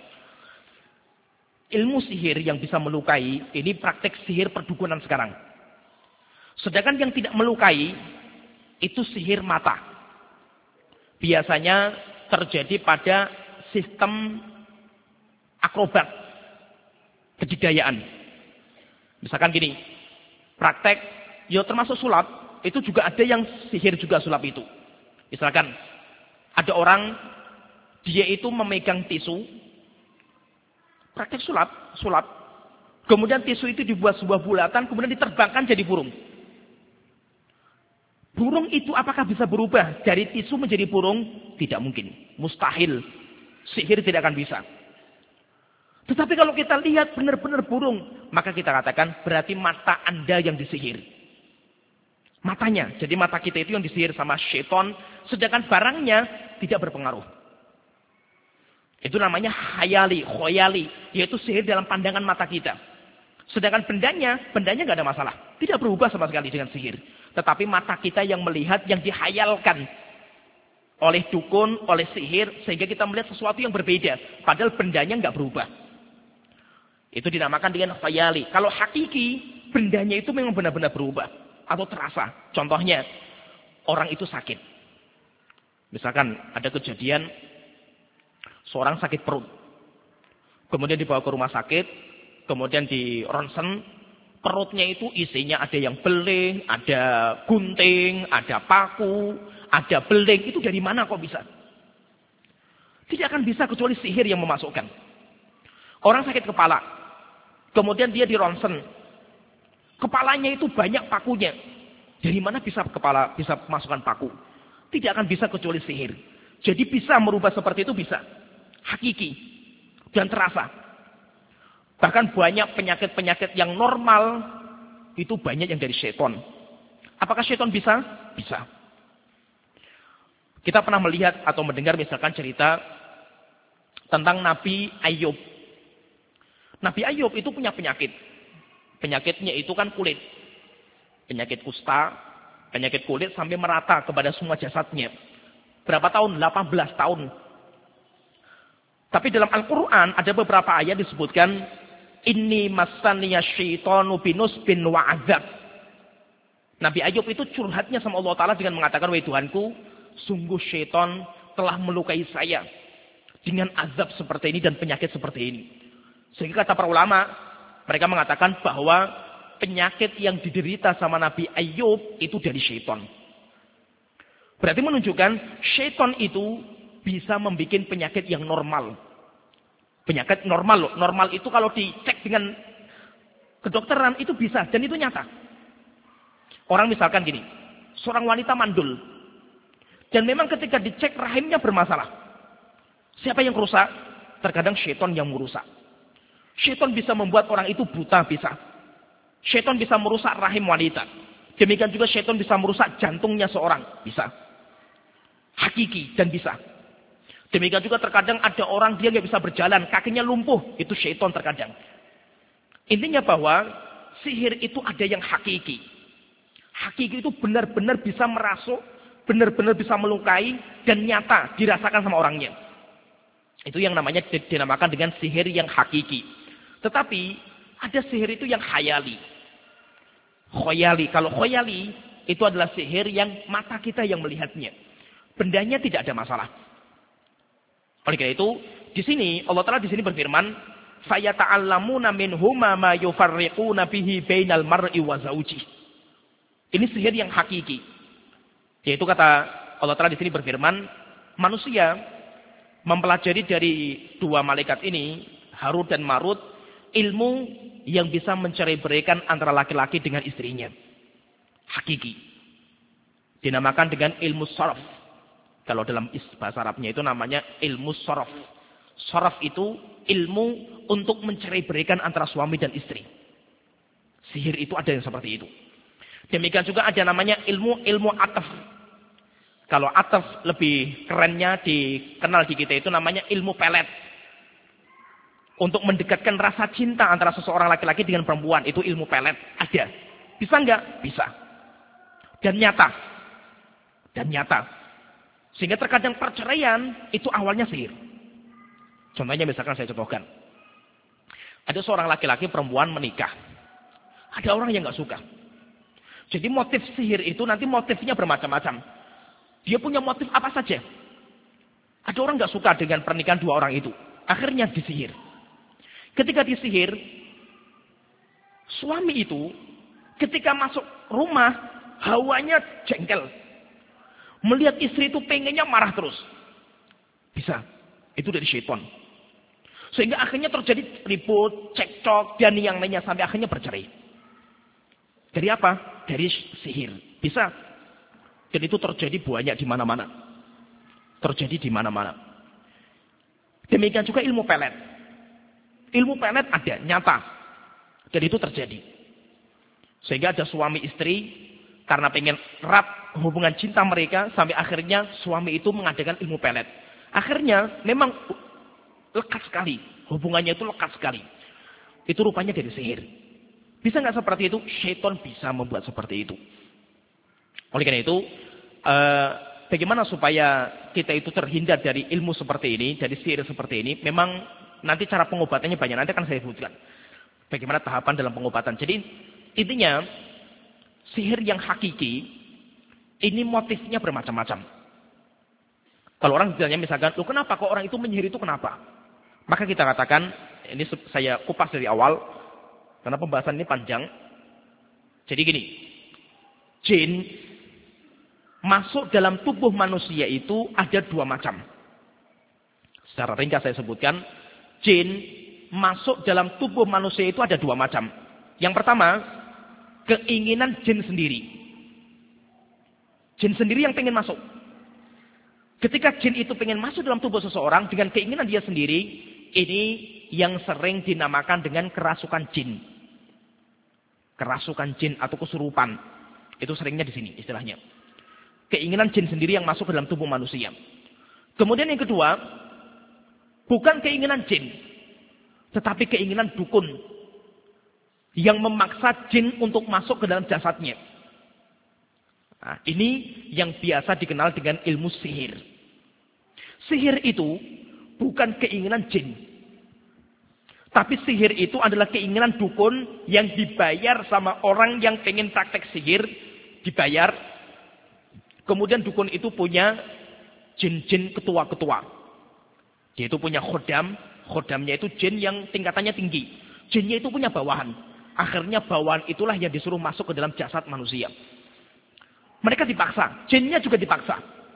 Speaker 1: Ilmu sihir yang bisa melukai, ini praktek sihir perdukunan sekarang. Sedangkan yang tidak melukai, itu sihir mata. Biasanya terjadi pada sistem akrobat, kejidayaan. Misalkan gini, praktek, ya termasuk sulap, itu juga ada yang sihir juga sulap itu. Misalkan, ada orang, dia itu memegang tisu, praktek sulap, sulap. Kemudian tisu itu dibuat sebuah bulatan, kemudian diterbangkan jadi burung. Burung itu apakah bisa berubah dari tisu menjadi burung? Tidak mungkin. Mustahil. Sihir tidak akan bisa. Tetapi kalau kita lihat benar-benar burung, maka kita katakan berarti mata Anda yang disihir. Matanya. Jadi mata kita itu yang disihir sama syaitan, sedangkan barangnya tidak berpengaruh. Itu namanya khayali, khoyali, yaitu sihir dalam pandangan mata kita. Sedangkan bendanya, bendanya nggak ada masalah. Tidak berubah sama sekali dengan sihir. Tetapi mata kita yang melihat, yang dihayalkan oleh dukun, oleh sihir, sehingga kita melihat sesuatu yang berbeda. Padahal bendanya nggak berubah. Itu dinamakan dengan khayali. Kalau hakiki, bendanya itu memang benar-benar berubah. Atau terasa. Contohnya, orang itu sakit. Misalkan ada kejadian, seorang sakit perut. Kemudian dibawa ke rumah sakit. Kemudian di ronsen. Perutnya itu isinya ada yang beling. Ada gunting. Ada paku. Ada beling. Itu dari mana kok bisa? Tidak akan bisa kecuali sihir yang memasukkan. Orang sakit kepala. Kemudian dia di ronsen. Kepalanya itu banyak pakunya. Dari mana bisa kepala bisa masukkan paku? Tidak akan bisa kecuali sihir. Jadi bisa merubah seperti itu bisa. Hakiki dan terasa. Bahkan banyak penyakit-penyakit yang normal itu banyak yang dari syaitan. Apakah syaitan bisa? Bisa. Kita pernah melihat atau mendengar misalkan cerita tentang Nabi Ayub. Nabi Ayub itu punya penyakit. Penyakitnya itu kan kulit. Penyakit kusta, penyakit kulit sampai merata kepada semua jasadnya. Berapa tahun? delapan belas tahun. Tapi dalam Al-Quran ada beberapa ayat disebutkan Inni massaniya syaitanu binusbin wa azab. Nabi Ayub itu curhatnya sama Allah Ta'ala dengan mengatakan, wahai Tuhanku, sungguh syaitan telah melukai saya dengan azab seperti ini dan penyakit seperti ini. Sehingga kata para ulama, mereka mengatakan bahwa penyakit yang diderita sama Nabi Ayub itu dari syaitan. Berarti menunjukkan syaitan itu bisa membuat penyakit yang normal. Penyakit normal loh. Normal itu kalau dicek dengan kedokteran itu bisa. Dan itu nyata. Orang misalkan gini. Seorang wanita mandul. Dan memang ketika dicek rahimnya bermasalah. Siapa yang merusak? Terkadang syaitan yang merusak. Syaitan bisa membuat orang itu buta, bisa. Syaitan bisa merusak rahim wanita. Demikian juga syaitan bisa merusak jantungnya seorang. Bisa. Hakiki dan bisa. Demikian juga terkadang ada orang dia nggak bisa berjalan, kakinya lumpuh, itu syaitan terkadang. Intinya bahwa sihir itu ada yang hakiki. Hakiki itu benar-benar bisa merasuk, benar-benar bisa melukai dan nyata dirasakan sama orangnya. Itu yang namanya dinamakan dengan sihir yang hakiki. Tetapi ada sihir itu yang khayali. Khoyali. Kalau khoyali itu adalah sihir yang mata kita yang melihatnya. Bendanya tidak ada masalah. Oleh karena itu, di sini Allah Taala di sini berfirman, "Fayata'allamuna minhuma ma yufarriquna bihi bainal mar'i wa zawji." Ini sihir yang hakiki. Yaitu kata Allah Taala di sini berfirman, manusia mempelajari dari dua malaikat ini, Harut dan Marut, ilmu yang bisa mencerai-beraikan antara laki-laki dengan istrinya. Hakiki. Dinamakan dengan ilmu sorof. Kalau dalam bahasa Arabnya itu namanya ilmu sorof. Sorof itu ilmu untuk mencerai berikan antara suami dan istri. Sihir itu ada yang seperti itu. Demikian juga ada namanya ilmu ilmu ataf. Kalau ataf lebih kerennya dikenal di kita itu namanya ilmu pelet. Untuk mendekatkan rasa cinta antara seseorang laki-laki dengan perempuan. Itu ilmu pelet. Ada. Bisa enggak? Bisa. Dan nyata. Dan nyata. Sehingga terkadang perceraian itu awalnya sihir. Contohnya misalkan saya contohkan. Ada seorang laki-laki perempuan menikah. Ada orang yang nggak suka. Jadi motif sihir itu nanti motifnya bermacam-macam. Dia punya motif apa saja. Ada orang nggak suka dengan pernikahan dua orang itu. Akhirnya disihir. Ketika disihir, suami itu ketika masuk rumah, hawanya jengkel. Melihat istri itu pengennya marah terus. Bisa. Itu dari syaitan. Sehingga akhirnya terjadi ribut, cekcok, dan yang lainnya sampai akhirnya bercerai. Dari apa? Dari sihir. Bisa. Dan itu terjadi banyak di mana-mana. Terjadi di mana-mana. Demikian juga ilmu pelet. Ilmu pelet ada, nyata. Dan itu terjadi. Sehingga ada suami istri, karena pengen erat hubungan cinta mereka, sampai akhirnya suami itu mengadakan ilmu pelet. Akhirnya memang lekat sekali. Hubungannya itu lekat sekali. Itu rupanya dari sihir. Bisa nggak seperti itu? Syaitan bisa membuat seperti itu. Oleh karena itu, eh, bagaimana supaya kita itu terhindar dari ilmu seperti ini, dari sihir seperti ini? Memang nanti cara pengobatannya banyak. Nanti akan saya sebutkan. Bagaimana tahapan dalam pengobatan. Jadi intinya, sihir yang hakiki, ini motifnya bermacam-macam. Kalau orang ditanya misalkan, loh kenapa kok orang itu menyihir itu kenapa? Maka kita katakan, ini saya kupas dari awal, karena pembahasan ini panjang. Jadi gini, jin masuk dalam tubuh manusia itu ada dua macam. Secara ringkas saya sebutkan, jin masuk dalam tubuh manusia itu ada dua macam. Yang pertama, keinginan jin sendiri. Jin sendiri yang pengen masuk. Ketika jin itu pengen masuk dalam tubuh seseorang dengan keinginan dia sendiri, ini yang sering dinamakan dengan kerasukan jin. Kerasukan jin atau kesurupan. Itu seringnya di sini istilahnya. Keinginan jin sendiri yang masuk ke dalam tubuh manusia. Kemudian yang kedua, bukan keinginan jin, tetapi keinginan dukun yang memaksa jin untuk masuk ke dalam jasadnya. Nah, ini yang biasa dikenal dengan ilmu sihir. Sihir itu bukan keinginan jin. Tapi sihir itu adalah keinginan dukun yang dibayar sama orang yang pengen praktek sihir. Dibayar. Kemudian dukun itu punya jin-jin ketua-ketua. Dia itu punya khodam. Khodamnya itu jin yang tingkatannya tinggi. Jinnya itu punya bawahan. Akhirnya bawahan itulah yang disuruh masuk ke dalam jasad manusia. Mereka dipaksa. Jinnya juga dipaksa.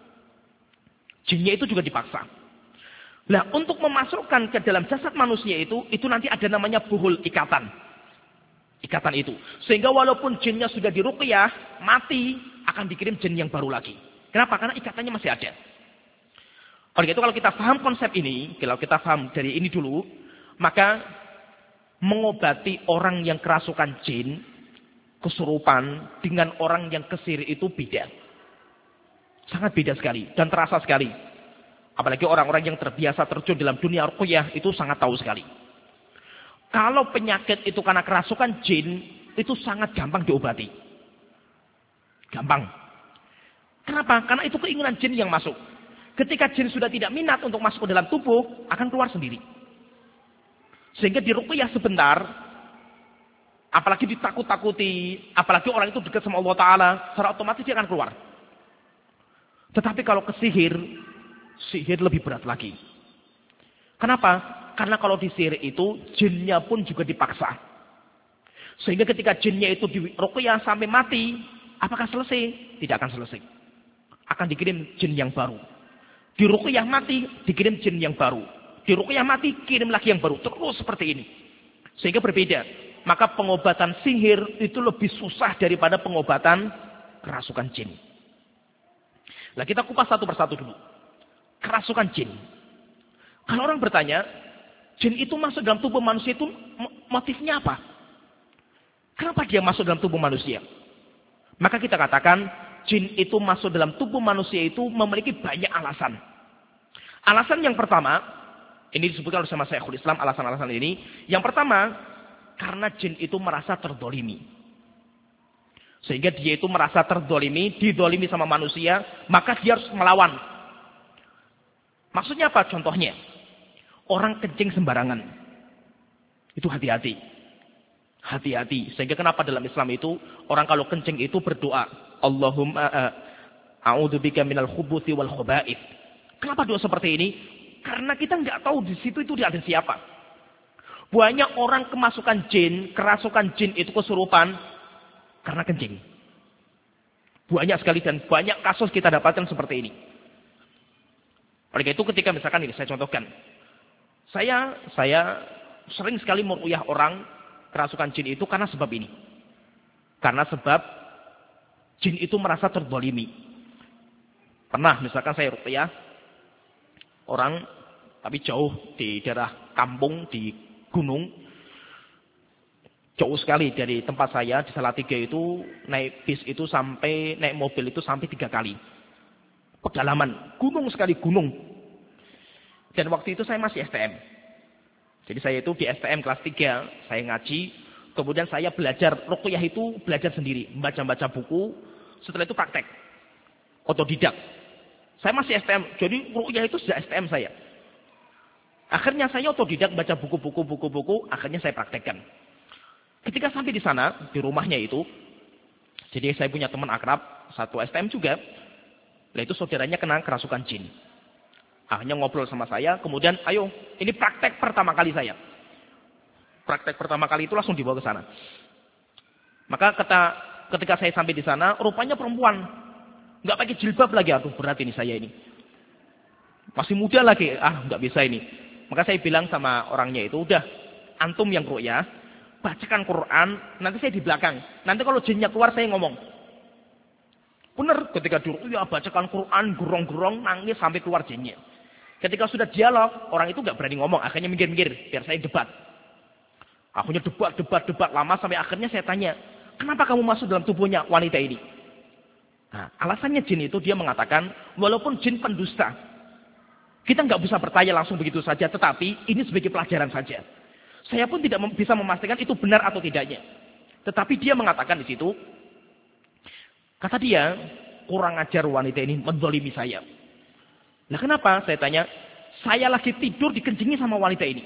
Speaker 1: Jinnya itu juga dipaksa. Nah, untuk memasukkan ke dalam jasad manusia itu, itu nanti ada namanya buhul, ikatan. Ikatan itu. Sehingga walaupun jinnya sudah diruqyah, mati, akan dikirim jin yang baru lagi. Kenapa? Karena ikatannya masih ada. Oleh itu kalau kita paham konsep ini, kalau kita paham dari ini dulu, maka mengobati orang yang kerasukan jin, kesurupan, dengan orang yang kesihir itu beda. Sangat beda sekali. Dan terasa sekali. Apalagi orang-orang yang terbiasa terjun dalam dunia ruqyah itu sangat tahu sekali. Kalau penyakit itu karena kerasukan jin, itu sangat gampang diobati. Gampang. Kenapa? Karena itu keinginan jin yang masuk. Ketika jin sudah tidak minat untuk masuk ke dalam tubuh, akan keluar sendiri. Sehingga diruqyah sebentar, apalagi ditakut-takuti, apalagi orang itu dekat sama Allah Ta'ala, secara otomatis dia akan keluar. Tetapi kalau ke sihir, sihir lebih berat lagi. Kenapa? Karena kalau di sihir itu, jinnya pun juga dipaksa. Sehingga ketika jinnya itu diruqyah sampai mati, apakah selesai? Tidak akan selesai. Akan dikirim jin yang baru. Diruqyah mati, dikirim jin yang baru. Diruqyah mati, kirim lagi yang baru. Terus seperti ini. Sehingga berbeda. Maka pengobatan sihir itu lebih susah daripada pengobatan kerasukan jin. Nah, kita kupas satu persatu dulu. Kerasukan jin. Kalau orang bertanya, jin itu masuk dalam tubuh manusia itu motifnya apa? Kenapa dia masuk dalam tubuh manusia? Maka kita katakan, jin itu masuk dalam tubuh manusia itu memiliki banyak alasan. Alasan yang pertama, ini disebutkan oleh sama Syekhul Islam, alasan-alasan ini. Yang pertama, karena jin itu merasa terdolimi. Sehingga dia itu merasa terdolimi, didolimi sama manusia, maka dia harus melawan. Maksudnya apa? Contohnya, orang kencing sembarangan. Itu hati-hati. Hati-hati. Sehingga kenapa dalam Islam itu, orang kalau kencing itu berdoa. Allahumma a'udzubika minal khubuthi wal khoba'ith. Kenapa doa seperti ini? Karena kita nggak tahu di situ itu ada siapa. Banyak orang kemasukan jin, kerasukan jin itu kesurupan karena kencing. Banyak sekali dan banyak kasus kita dapatkan seperti ini. Oleh itu ketika misalkan ini saya contohkan. Saya saya sering sekali meruyah orang kerasukan jin itu karena sebab ini. Karena sebab jin itu merasa terdolimi. Pernah misalkan saya ruqyah orang tapi jauh di daerah kampung di gunung. Jauh sekali dari tempat saya di Salatiga itu naik bis itu sampai naik mobil itu sampai tiga kali. Pedalaman, gunung sekali gunung. Dan waktu itu saya masih S T M. Jadi saya itu di S T M kelas tiga, saya ngaji, kemudian saya belajar ruqyah itu belajar sendiri, membaca-baca buku, setelah itu praktek. Otodidak. Saya masih S T M, jadi ruqyah itu sudah S T M saya. Akhirnya saya otodidak baca buku-buku buku-buku, akhirnya saya praktekkan. Ketika sampai di sana, di rumahnya itu, jadi saya punya teman akrab, satu S T M juga. Nah itu saudaranya kena kerasukan jin. Akhirnya ngobrol sama saya, kemudian ayo, ini praktek pertama kali saya. Praktek pertama kali itu langsung dibawa ke sana. Maka kata, ketika saya sampai di sana, rupanya perempuan. Nggak pakai jilbab lagi, aduh berat ini saya ini. Masih muda lagi, ah nggak bisa ini. Maka saya bilang sama orangnya itu, udah, antum yang ruqyah, bacakan Quran, nanti saya di belakang. Nanti kalau jinnya keluar saya ngomong. Benar, ketika dulu ya bacakan Quran, gurong-gurong, nangis sampai keluar jinnya. Ketika sudah dialog, orang itu nggak berani ngomong, akhirnya minggir-minggir, biar saya debat. Akhirnya debat, debat, debat lama sampai akhirnya saya tanya, kenapa kamu masuk dalam tubuhnya wanita ini? Nah, alasannya jin itu dia mengatakan, walaupun jin pendusta, kita nggak bisa bertanya langsung begitu saja, tetapi ini sebagai pelajaran saja. Saya pun tidak bisa memastikan itu benar atau tidaknya. Tetapi dia mengatakan di situ, kata dia, kurang ajar wanita ini menzalimi saya. Nah kenapa? Saya tanya, saya lagi tidur dikencingi sama wanita ini.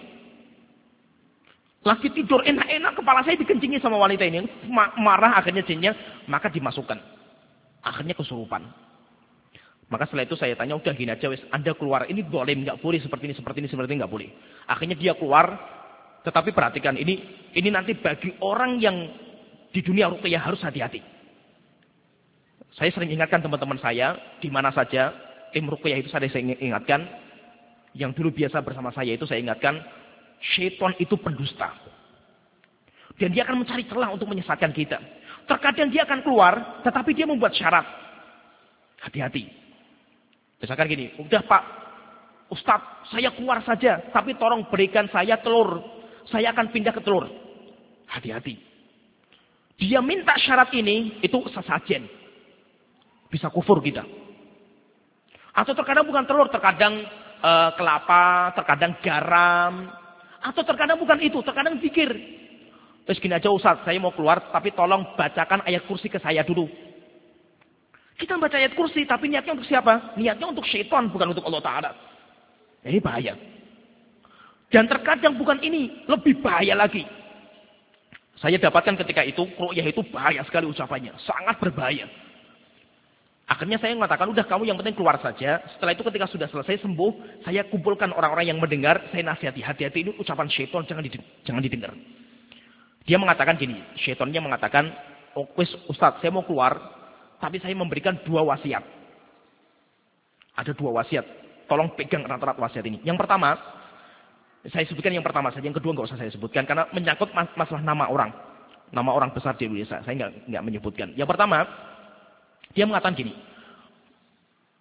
Speaker 1: Lagi tidur enak-enak, kepala saya dikencingi sama wanita ini. Marah akhirnya jinnya, maka dimasukkan. Akhirnya kesurupan. Maka setelah itu saya tanya, udah gini aja, wes, Anda keluar. Ini zalim, nggak boleh seperti ini, seperti ini, seperti ini, nggak boleh. Akhirnya dia keluar, tetapi perhatikan, ini ini nanti bagi orang yang di dunia ruqyah harus hati-hati. Saya sering ingatkan teman-teman saya, di mana saja, tim ruqyah itu saya sering ingatkan, yang dulu biasa bersama saya itu saya ingatkan, syaitan itu pendusta. Dan dia akan mencari celah untuk menyesatkan kita. Terkadang dia akan keluar, tetapi dia membuat syarat. Hati-hati. Misalkan gini, udah Pak, Ustadz, saya keluar saja, tapi tolong berikan saya telur. Saya akan pindah ke telur. Hati-hati. Dia minta syarat ini, itu sesajen. Bisa kufur kita. Atau terkadang bukan telur, terkadang e, kelapa, terkadang garam. Atau terkadang bukan itu, terkadang zikir. Terus gini aja Ustaz, saya mau keluar, tapi tolong bacakan ayat kursi ke saya dulu. Kita baca ayat kursi, tapi niatnya untuk siapa? Niatnya untuk syaitan, bukan untuk Allah Ta'ala. Ini bahaya. Dan terkadang bukan ini, lebih bahaya lagi. Saya dapatkan ketika itu, ruqyah itu bahaya sekali ucapannya. Sangat berbahaya. Akhirnya saya mengatakan, udah kamu yang penting keluar saja. Setelah itu ketika sudah selesai sembuh, saya kumpulkan orang-orang yang mendengar, saya nasihati, hati-hati ini ucapan syaitan, jangan, did jangan didengar. Dia mengatakan gini, syaitannya mengatakan, oh wis Ustaz, saya mau keluar, tapi saya memberikan dua wasiat. Ada dua wasiat. Tolong pegang erat-erat wasiat ini. Yang pertama, saya sebutkan yang pertama saja, yang kedua nggak usah saya sebutkan, karena menyangkut mas masalah nama orang. Nama orang besar di Indonesia, saya nggak nggak menyebutkan. Yang pertama, dia mengatakan gini,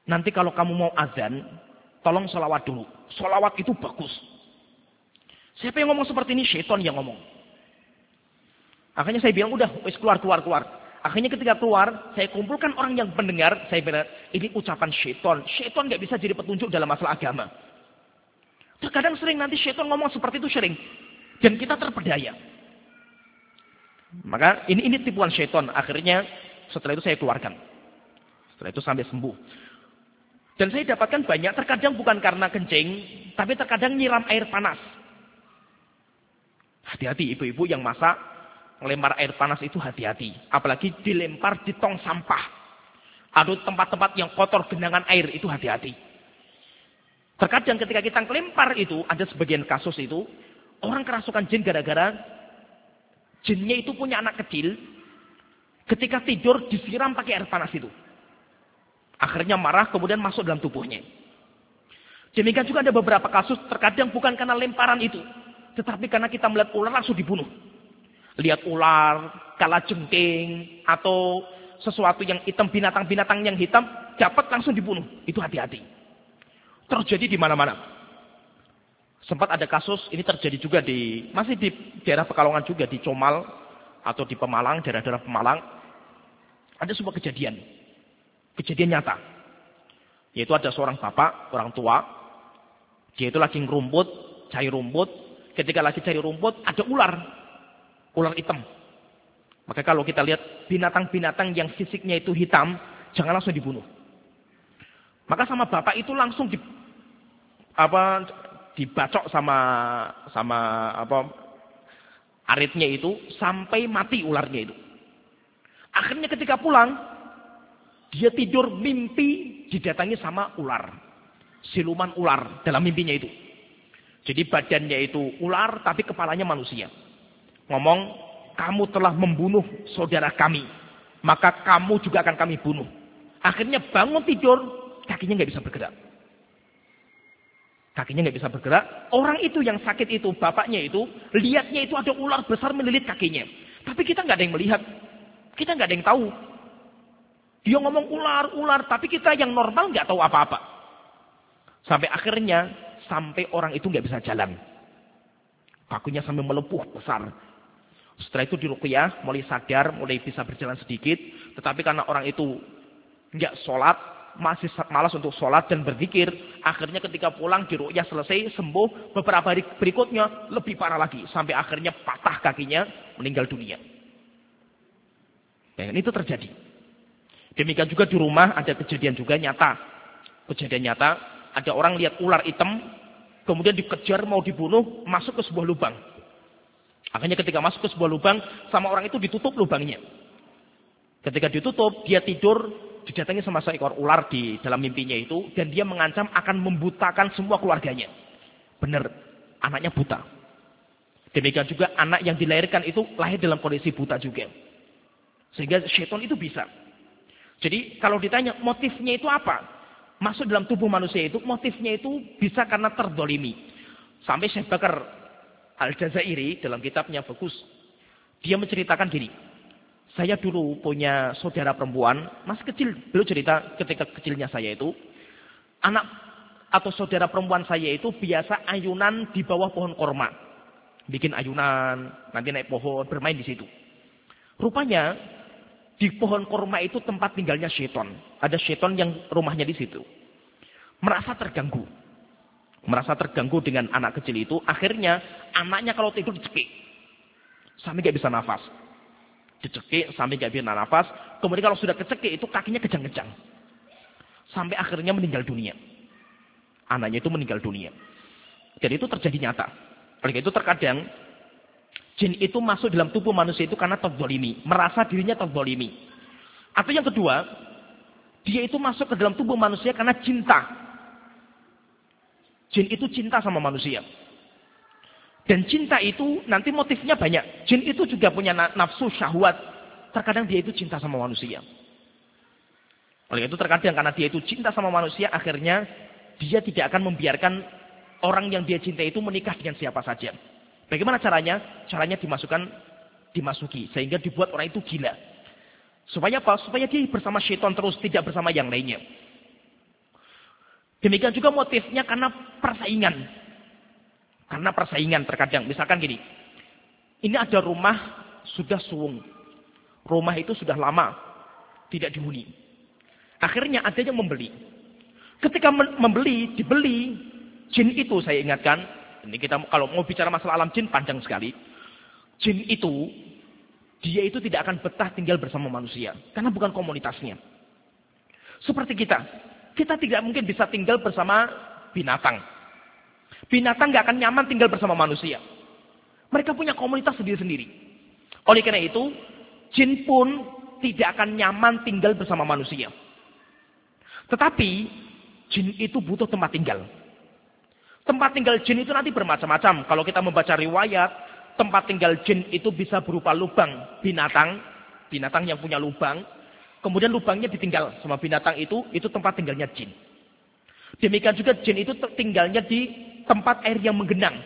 Speaker 1: nanti kalau kamu mau azan, tolong sholawat dulu. Sholawat itu bagus. Siapa yang ngomong seperti ini? Syaitan yang ngomong. Akhirnya saya bilang, udah, wis keluar, keluar, keluar. Akhirnya ketika keluar, saya kumpulkan orang yang pendengar. Saya bilang, ini ucapan syaitan. Syaitan nggak bisa jadi petunjuk dalam masalah agama. Terkadang sering nanti syaitan ngomong seperti itu sering. Dan kita terpedaya. Maka ini ini tipuan syaitan. Akhirnya setelah itu saya keluarkan. Setelah itu sampai sembuh. Dan saya dapatkan banyak, terkadang bukan karena kencing, tapi terkadang nyiram air panas. Hati-hati ibu-ibu yang masak, ngelempar air panas itu hati-hati. Apalagi dilempar di tong sampah. Atau tempat-tempat yang kotor genangan air itu hati-hati. Terkadang ketika kita ngelempar itu, ada sebagian kasus itu, orang kerasukan jin gara-gara jinnya itu punya anak kecil, ketika tidur disiram pakai air panas itu. Akhirnya marah, kemudian masuk dalam tubuhnya. Demikian juga ada beberapa kasus, terkadang bukan karena lemparan itu, tetapi karena kita melihat ular langsung dibunuh. Lihat ular, kalajengking, atau sesuatu yang hitam, binatang-binatang yang hitam, dapat langsung dibunuh. Itu hati-hati. Terjadi di mana-mana. Sempat ada kasus, ini terjadi juga di, masih di daerah Pekalongan juga, di Comal, atau di Pemalang, daerah-daerah Pemalang. Ada sebuah kejadian. Kejadian nyata. Yaitu ada seorang bapak, orang tua. Dia itu lagi ngerumput, cari rumput. Ketika lagi cari rumput, ada ular. Ular hitam. Maka kalau kita lihat binatang-binatang yang fisiknya itu hitam, jangan langsung dibunuh. Maka sama bapak itu langsung di, apa, dibacok sama sama apa aritnya itu sampai mati ularnya itu. Akhirnya ketika pulang, dia tidur mimpi didatangi sama ular. Siluman ular dalam mimpinya itu. Jadi badannya itu ular tapi kepalanya manusia. Ngomong, kamu telah membunuh saudara kami. Maka kamu juga akan kami bunuh. Akhirnya bangun tidur, kakinya nggak bisa bergerak. Kakinya nggak bisa bergerak. Orang itu yang sakit itu, bapaknya itu, lihatnya itu ada ular besar melilit kakinya. Tapi kita nggak ada yang melihat. Kita nggak ada yang tahu. Dia ngomong ular, ular, tapi kita yang normal nggak tahu apa-apa. Sampai akhirnya, sampai orang itu nggak bisa jalan. Kakinya sampai melepuh besar. Setelah itu diruqyah, mulai sadar, mulai bisa berjalan sedikit. Tetapi karena orang itu nggak sholat, masih malas untuk sholat dan berzikir. Akhirnya ketika pulang diruqyah selesai, sembuh. Beberapa hari berikutnya lebih parah lagi. Sampai akhirnya patah kakinya, meninggal dunia. Dan itu terjadi. Demikian juga di rumah ada kejadian juga nyata. Kejadian nyata, ada orang lihat ular hitam, kemudian dikejar mau dibunuh, masuk ke sebuah lubang. Akhirnya ketika masuk ke sebuah lubang, sama orang itu ditutup lubangnya. Ketika ditutup, dia tidur, didatangi sama seekor ular di dalam mimpinya itu, dan dia mengancam akan membutakan semua keluarganya. Benar, anaknya buta. Demikian juga anak yang dilahirkan itu lahir dalam kondisi buta juga. Sehingga syaitan itu bisa. Jadi kalau ditanya motifnya itu apa? Masuk dalam tubuh manusia itu, motifnya itu bisa karena terdolimi. Sampai Syekh Bakar Al-Jazairi dalam kitabnya bagus. Dia menceritakan gini. Saya dulu punya saudara perempuan, masih kecil. Beliau cerita ketika kecilnya saya itu. Anak atau saudara perempuan saya itu biasa ayunan di bawah pohon korma. Bikin ayunan, nanti naik pohon, bermain di situ. Rupanya di pohon korma itu tempat tinggalnya syaitan. Ada syaitan yang rumahnya di situ. Merasa terganggu. Merasa terganggu dengan anak kecil itu. Akhirnya anaknya kalau tidur dicekik. Sampai gak bisa nafas. Dicekik sampai gak bisa nafas. Kemudian kalau sudah kecekik itu kakinya kejang-kejang. Sampai akhirnya meninggal dunia. Anaknya itu meninggal dunia. Dan itu terjadi nyata. Oleh itu terkadang jin itu masuk dalam tubuh manusia itu karena terzolimi. Merasa dirinya terzolimi. Atau yang kedua, dia itu masuk ke dalam tubuh manusia karena cinta. Jin itu cinta sama manusia. Dan cinta itu nanti motifnya banyak. Jin itu juga punya nafsu syahwat. Terkadang dia itu cinta sama manusia. Oleh itu terkadang karena dia itu cinta sama manusia, akhirnya dia tidak akan membiarkan orang yang dia cintai itu menikah dengan siapa saja. Bagaimana caranya? Caranya dimasukkan, dimasuki. Sehingga dibuat orang itu gila. Supaya apa? Supaya dia bersama syaitan terus, tidak bersama yang lainnya. Demikian juga motifnya karena persaingan. Karena persaingan terkadang. Misalkan gini. Ini ada rumah sudah suwung. Rumah itu sudah lama. Tidak dihuni. Akhirnya ada yang membeli. Ketika membeli, dibeli. Jin itu saya ingatkan. Ini kita kalau mau bicara masalah alam jin panjang sekali. Jin itu. Dia itu tidak akan betah tinggal bersama manusia. Karena bukan komunitasnya. Seperti kita. Kita tidak mungkin bisa tinggal bersama binatang. Binatang gak akan nyaman tinggal bersama manusia. Mereka punya komunitas sendiri-sendiri. Oleh karena itu, jin pun tidak akan nyaman tinggal bersama manusia. Tetapi, jin itu butuh tempat tinggal. Tempat tinggal jin itu nanti bermacam-macam. Kalau kita membaca riwayat, tempat tinggal jin itu bisa berupa lubang binatang. Binatang yang punya lubang. Kemudian lubangnya ditinggal sama binatang itu, itu tempat tinggalnya jin. Demikian juga jin itu tinggalnya di tempat air yang menggenang.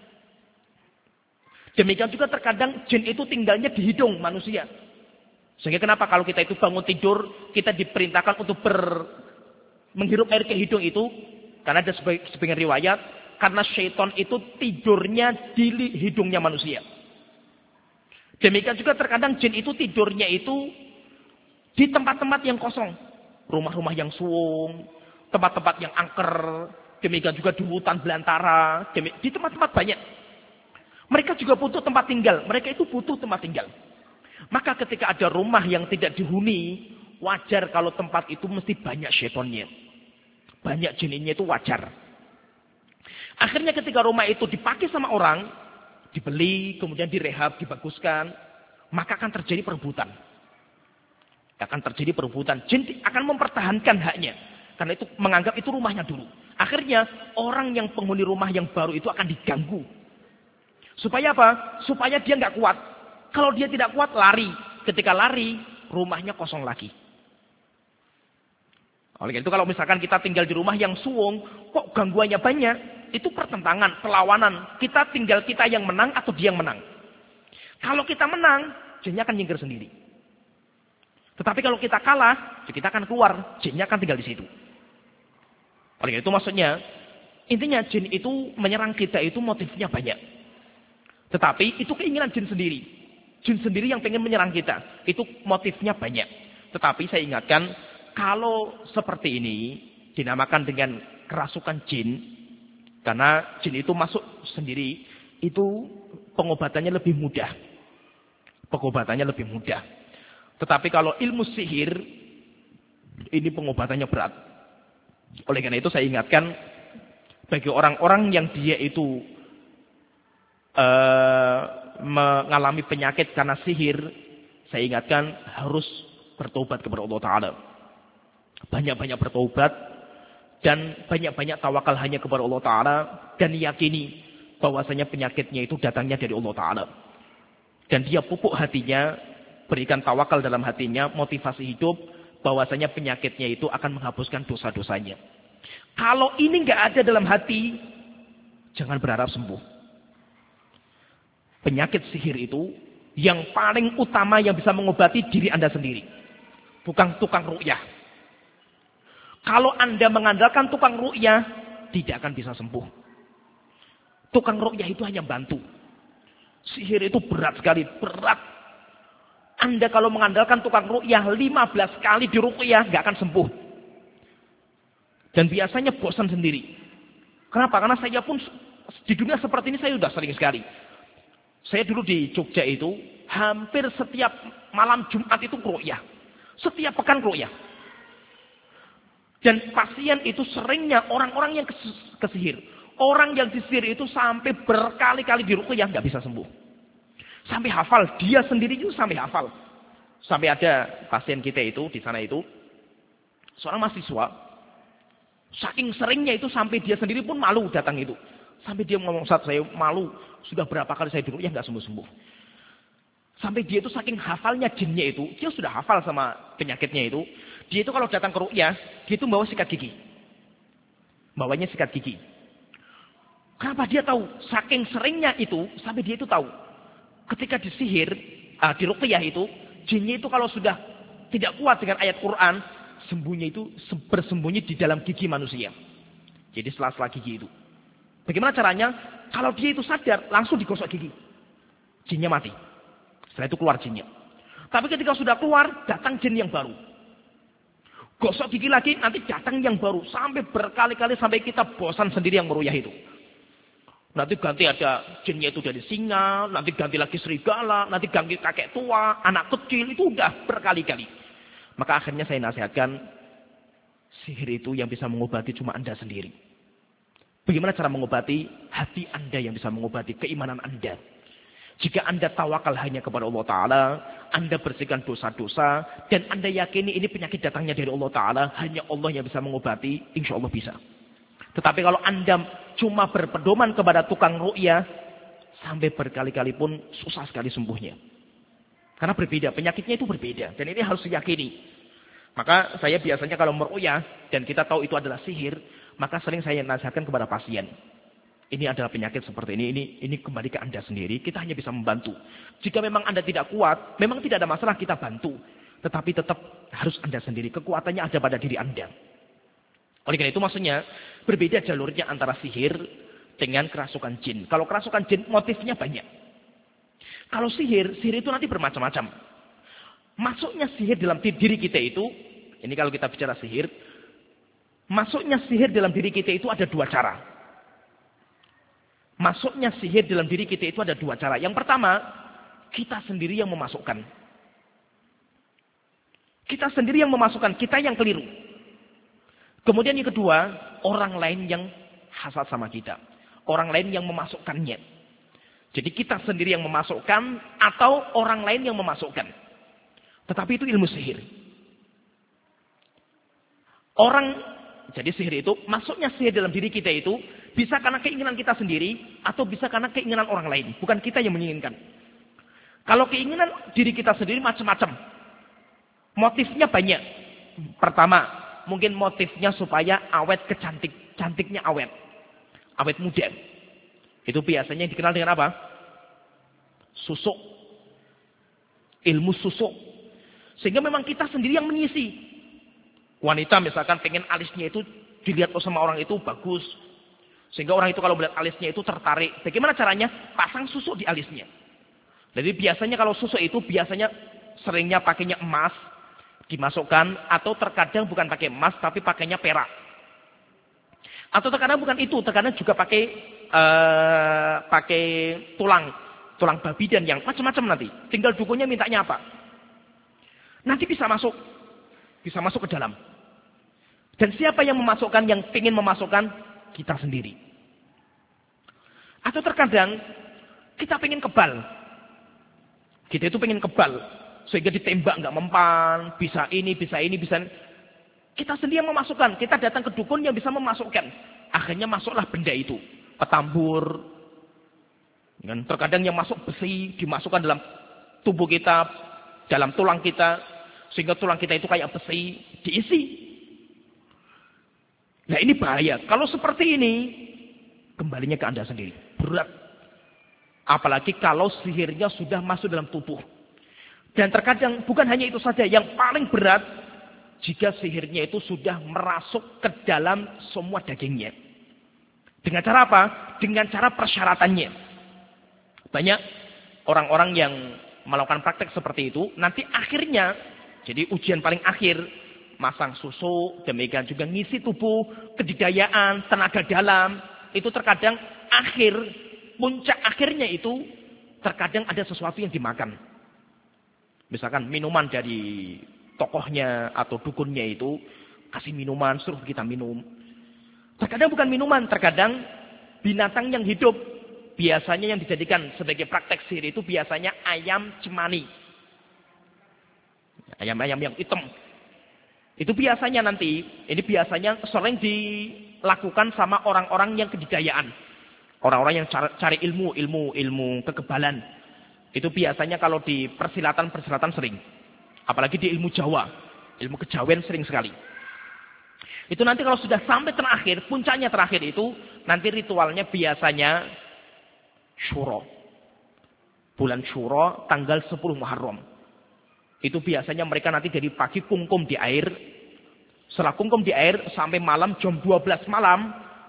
Speaker 1: Demikian juga terkadang jin itu tinggalnya di hidung manusia. Sehingga kenapa kalau kita itu bangun tidur, kita diperintahkan untuk ber, menghirup air ke hidung itu, karena ada sebagian riwayat, karena syaitan itu tidurnya di hidungnya manusia. Demikian juga terkadang jin itu tidurnya itu di tempat-tempat yang kosong. Rumah-rumah yang suwung. Tempat-tempat yang angker. Demikian juga di hutan belantara. Di tempat-tempat banyak. Mereka juga butuh tempat tinggal. Mereka itu butuh tempat tinggal. Maka ketika ada rumah yang tidak dihuni. Wajar kalau tempat itu mesti banyak syaitonnya. Banyak jininnya itu wajar. Akhirnya ketika rumah itu dipakai sama orang. Dibeli, kemudian direhab, dibaguskan. Maka akan terjadi perebutan. Akan terjadi perebutan. Jin akan mempertahankan haknya. Karena itu menganggap itu rumahnya dulu. Akhirnya orang yang penghuni rumah yang baru itu akan diganggu. Supaya apa? Supaya dia nggak kuat. Kalau dia tidak kuat, lari. Ketika lari, rumahnya kosong lagi. Oleh itu kalau misalkan kita tinggal di rumah yang suwung, kok gangguannya banyak? Itu pertentangan, perlawanan. Kita tinggal kita yang menang atau dia yang menang. Kalau kita menang, jinnya akan nyingkir sendiri. Tetapi kalau kita kalah, kita akan keluar. Jinnya akan tinggal di situ. Oleh itu maksudnya, intinya jin itu menyerang kita itu motifnya banyak. Tetapi itu keinginan jin sendiri. Jin sendiri yang pengen menyerang kita. Itu motifnya banyak. Tetapi saya ingatkan, kalau seperti ini, dinamakan dengan kerasukan jin. Karena jin itu masuk sendiri, itu pengobatannya lebih mudah. Pengobatannya lebih mudah. Tetapi kalau ilmu sihir, ini pengobatannya berat. Oleh karena itu saya ingatkan, bagi orang-orang yang dia itu uh, mengalami penyakit karena sihir, saya ingatkan harus bertobat kepada Allah Ta'ala. Banyak-banyak bertobat, dan banyak-banyak tawakal hanya kepada Allah Ta'ala, dan yakini bahwasanya penyakitnya itu datangnya dari Allah Ta'ala. Dan dia pupuk hatinya, berikan tawakal dalam hatinya, motivasi hidup, bahwasanya penyakitnya itu akan menghapuskan dosa-dosanya. Kalau ini nggak ada dalam hati, jangan berharap sembuh. Penyakit sihir itu, yang paling utama yang bisa mengobati diri Anda sendiri. Bukan tukang ruqyah. Kalau Anda mengandalkan tukang ruqyah, tidak akan bisa sembuh. Tukang ruqyah itu hanya bantu. Sihir itu berat sekali, berat. Anda kalau mengandalkan tukang ruqyah lima belas kali di ruqyah nggak akan sembuh. Dan biasanya bosan sendiri. Kenapa? Karena saya pun di dunia seperti ini saya sudah sering sekali. Saya dulu di Jogja itu hampir setiap malam Jumat itu ruqyah. Setiap pekan ruqyah. Dan pasien itu seringnya orang-orang yang kesihir. Orang yang disihir itu sampai berkali-kali di ruqyah nggak bisa sembuh. Sampai hafal, dia sendiri itu sampai hafal. Sampai ada pasien kita itu, di sana itu, seorang mahasiswa, saking seringnya itu sampai dia sendiri pun malu datang itu. Sampai dia ngomong, saat saya malu, sudah berapa kali saya duduk, ya nggak sembuh-sembuh. Sampai dia itu saking hafalnya jinnya itu, dia sudah hafal sama penyakitnya itu. Dia itu kalau datang ke ruqyah, dia itu bawa sikat gigi. Bawanya sikat gigi. Kenapa dia tahu? Saking seringnya itu, sampai dia itu tahu. Ketika disihir, ah, di ruqyah itu, jinnya itu kalau sudah tidak kuat dengan ayat Quran, sembunyi itu bersembunyi di dalam gigi manusia. Jadi sela-sela gigi itu. Bagaimana caranya? Kalau dia itu sadar, langsung digosok gigi. Jinnya mati. Setelah itu keluar jinnya. Tapi ketika sudah keluar, datang jin yang baru. Gosok gigi lagi, nanti datang yang baru. Sampai berkali-kali, sampai kita bosan sendiri yang meruyah itu. Nanti ganti ada jinnya itu dari singa, nanti ganti lagi serigala, nanti ganti kakek tua, anak kecil, itu udah berkali-kali. Maka akhirnya saya nasihatkan, sihir itu yang bisa mengobati cuma Anda sendiri. Bagaimana cara mengobati? Hati Anda yang bisa mengobati keimanan Anda. Jika Anda tawakal hanya kepada Allah Ta'ala, Anda bersihkan dosa-dosa, dan Anda yakini ini penyakit datangnya dari Allah Ta'ala, hanya Allah yang bisa mengobati, insya Allah bisa. Tetapi kalau Anda cuma berpedoman kepada tukang ru'yah, sampai berkali-kali pun susah sekali sembuhnya. Karena berbeda, penyakitnya itu berbeda, dan ini harus diyakini. Maka saya biasanya kalau meru'yah, dan kita tahu itu adalah sihir, maka sering saya nasihatkan kepada pasien. Ini adalah penyakit seperti ini, ini ini kembali ke Anda sendiri. Kita hanya bisa membantu. Jika memang Anda tidak kuat, memang tidak ada masalah kita bantu. Tetapi tetap harus Anda sendiri. Kekuatannya ada pada diri Anda. Oleh karena itu maksudnya, berbeda jalurnya antara sihir dengan kerasukan jin. Kalau kerasukan jin, motifnya banyak. Kalau sihir, sihir itu nanti bermacam-macam. Masuknya sihir dalam diri kita itu, ini kalau kita bicara sihir, masuknya sihir dalam diri kita itu ada dua cara. Masuknya sihir dalam diri kita itu ada dua cara. Yang pertama, kita sendiri yang memasukkan. Kita sendiri yang memasukkan, kita yang keliru. Kemudian yang kedua, orang lain yang hasad sama kita. Orang lain yang memasukkannya. Jadi kita sendiri yang memasukkan atau orang lain yang memasukkan. Tetapi itu ilmu sihir. Orang, jadi sihir itu, masuknya sihir dalam diri kita itu, bisa karena keinginan kita sendiri, atau bisa karena keinginan orang lain. Bukan kita yang menginginkan. Kalau keinginan diri kita sendiri macam-macam. Motifnya banyak. Pertama, mungkin motifnya supaya awet kecantik. Cantiknya awet. Awet muda. Itu biasanya dikenal dengan apa? Susuk. Ilmu susuk. Sehingga memang kita sendiri yang mengisi. Wanita misalkan pengen alisnya itu dilihat sama orang itu bagus. Sehingga orang itu kalau melihat alisnya itu tertarik. Bagaimana caranya? Pasang susuk di alisnya. Jadi biasanya kalau susuk itu biasanya seringnya pakainya emas. Dimasukkan. Atau terkadang bukan pakai emas tapi pakainya perak. Atau terkadang bukan itu. Terkadang juga pakai uh, pakai tulang. Tulang babi dan yang macam-macam nanti. Tinggal dukunnya mintanya apa. Nanti bisa masuk. Bisa masuk ke dalam. Dan siapa yang memasukkan, yang ingin memasukkan? Kita sendiri. Atau terkadang kita pengen kebal. Kita itu pengen kebal. Sehingga ditembak nggak mempan. Bisa ini, bisa ini, bisa ini. Kita sendiri yang memasukkan. Kita datang ke dukun yang bisa memasukkan. Akhirnya masuklah benda itu. Petambur. Terkadang yang masuk besi. Dimasukkan dalam tubuh kita. Dalam tulang kita. Sehingga tulang kita itu kayak besi. Diisi. Nah ini bahaya. Kalau seperti ini, kembalinya ke Anda sendiri. Berat. Apalagi kalau sihirnya sudah masuk dalam tubuh. Dan terkadang bukan hanya itu saja. Yang paling berat, jika sihirnya itu sudah merasuk ke dalam semua dagingnya. Dengan cara apa? Dengan cara persyaratannya. Banyak orang-orang yang melakukan praktek seperti itu. Nanti akhirnya, jadi ujian paling akhir, masang susu, demikian juga ngisi tubuh, kedidayaan, tenaga dalam. Itu terkadang akhir, puncak akhirnya itu, terkadang ada sesuatu yang dimakan. Misalkan minuman dari tokohnya atau dukunnya itu, kasih minuman, suruh kita minum. Terkadang bukan minuman, terkadang binatang yang hidup. Biasanya yang dijadikan sebagai praktek sihir itu biasanya ayam cemani. Ayam-ayam yang hitam. Itu biasanya nanti, ini biasanya sering dilakukan sama orang-orang yang kedidayaan. Orang-orang yang cari ilmu, ilmu, ilmu kekebalan. Itu biasanya kalau di persilatan-persilatan sering. Apalagi di ilmu Jawa. Ilmu kejawen sering sekali. Itu nanti kalau sudah sampai terakhir, puncaknya terakhir itu, nanti ritualnya biasanya Syuro. Bulan Syuro, tanggal sepuluh Muharram. Itu biasanya mereka nanti dari pagi kungkum di air. Setelah kungkum di air sampai malam jam dua belas malam.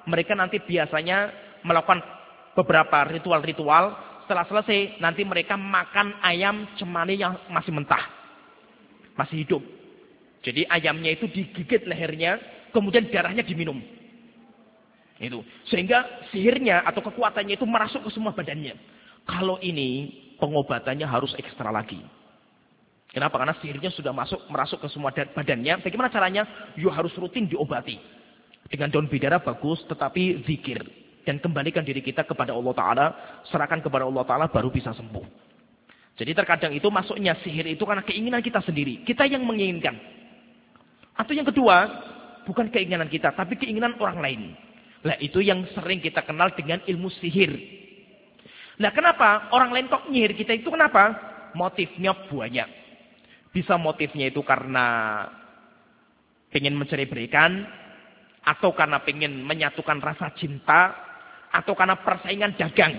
Speaker 1: Mereka nanti biasanya melakukan beberapa ritual-ritual. Setelah selesai, nanti mereka makan ayam cemani yang masih mentah. Masih hidup. Jadi ayamnya itu digigit lehernya, kemudian darahnya diminum. Itu. Sehingga sihirnya atau kekuatannya itu merasuk ke semua badannya. Kalau ini pengobatannya harus ekstra lagi. Kenapa? Karena sihirnya sudah masuk merasuk ke semua badannya. Bagaimana caranya? Yo harus rutin diobati. Dengan daun bidara bagus, tetapi zikir. Dan kembalikan diri kita kepada Allah Ta'ala. Serahkan kepada Allah Ta'ala baru bisa sembuh. Jadi terkadang itu masuknya sihir itu karena keinginan kita sendiri. Kita yang menginginkan. Atau yang kedua, bukan keinginan kita, tapi keinginan orang lain. Nah itu yang sering kita kenal dengan ilmu sihir. Nah kenapa? Orang lain kok nyihir kita itu kenapa? Motifnya banyak. Bisa motifnya itu karena pengen mencari berikan, atau karena pengen menyatukan rasa cinta, atau karena persaingan dagang.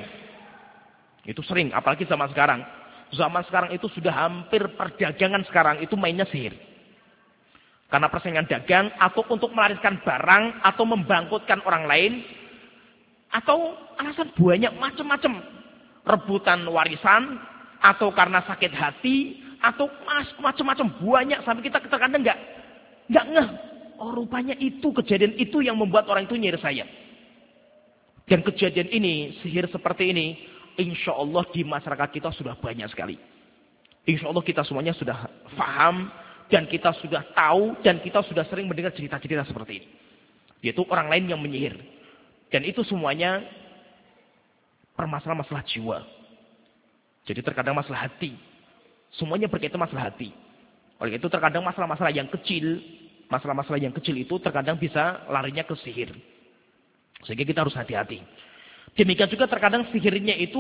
Speaker 1: Itu sering, apalagi zaman sekarang. Zaman sekarang itu sudah hampir perdagangan sekarang itu mainnya sihir. Karena persaingan dagang, atau untuk melariskan barang, atau membangkitkan orang lain, atau alasan banyak macam-macam. Rebutan warisan, atau karena sakit hati, atau macam-macam banyak sampai kita terkadang nggak nggak ngeh. Oh rupanya itu kejadian itu yang membuat orang itu nyihir saya. Dan kejadian ini, sihir seperti ini, insya Allah di masyarakat kita sudah banyak sekali. Insya Allah kita semuanya sudah paham dan kita sudah tahu dan kita sudah sering mendengar cerita-cerita seperti ini. Yaitu orang lain yang menyihir. Dan itu semuanya permasalahan masalah jiwa. Jadi terkadang masalah hati. Semuanya berkaitan masalah hati. Oleh itu terkadang masalah-masalah yang kecil, masalah-masalah yang kecil itu terkadang bisa larinya ke sihir. Sehingga kita harus hati-hati. Demikian juga terkadang sihirnya itu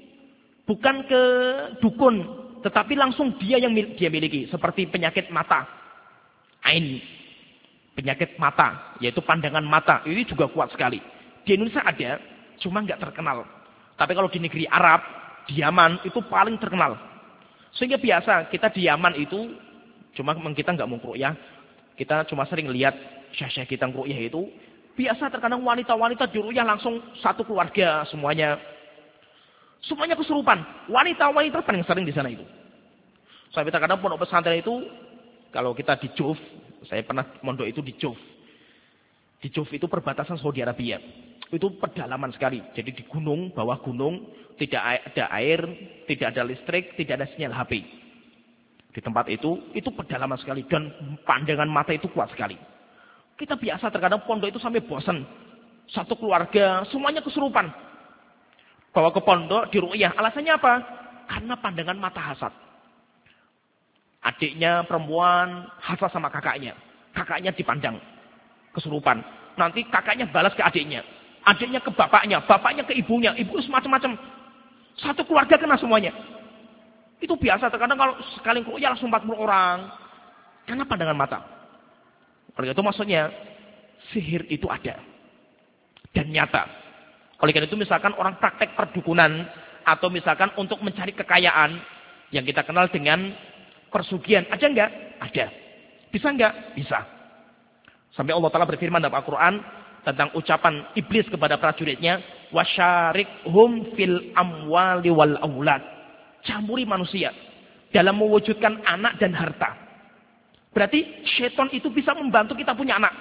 Speaker 1: bukan ke dukun, tetapi langsung dia yang dia miliki. Seperti penyakit mata. Ain. Penyakit mata, yaitu pandangan mata. Ini juga kuat sekali. Di Indonesia ada, cuma nggak terkenal. Tapi kalau di negeri Arab, di Yaman, itu paling terkenal. Sehingga biasa kita di Yaman itu, cuma kita nggak mau ruqyah, kita cuma sering lihat syekh-syekh kita ruqyah itu, biasa terkadang wanita-wanita di ruqyah langsung satu keluarga semuanya, semuanya kesurupan. Wanita-wanita paling sering di sana itu. Sampai terkadang pondok pesantren itu, kalau kita di Juf, saya pernah mondok itu di Juf. Di Juf itu perbatasan Saudi Arabia. Itu pedalaman sekali. Jadi di gunung, bawah gunung, tidak ada air, tidak ada listrik, tidak ada sinyal H P. Di tempat itu, itu pedalaman sekali. Dan pandangan mata itu kuat sekali. Kita biasa terkadang pondok itu sampai bosan. Satu keluarga, semuanya kesurupan. Bawa ke pondok, di ruqyah. Alasannya apa? Karena pandangan mata hasad. Adiknya perempuan, hasad sama kakaknya. Kakaknya dipandang. Kesurupan. Nanti kakaknya balas ke adiknya. Adiknya ke bapaknya, bapaknya ke ibunya, ibu semacam-macam. Satu keluarga kena semuanya. Itu biasa, terkadang kalau sekali keluar langsung empat puluh orang. Karena pandangan mata. Oleh itu maksudnya, sihir itu ada. Dan nyata. Oleh karena itu misalkan orang praktek perdukunan, atau misalkan untuk mencari kekayaan, yang kita kenal dengan persugihan. Ada enggak? Ada. Bisa enggak? Bisa. Sampai Allah Ta'ala berfirman dalam Al-Quran, tentang ucapan iblis kepada prajuritnya, wasyarikhum fil amwali wal aulad. Campuri manusia dalam mewujudkan anak dan harta. Berarti syaitan itu bisa membantu kita punya anak.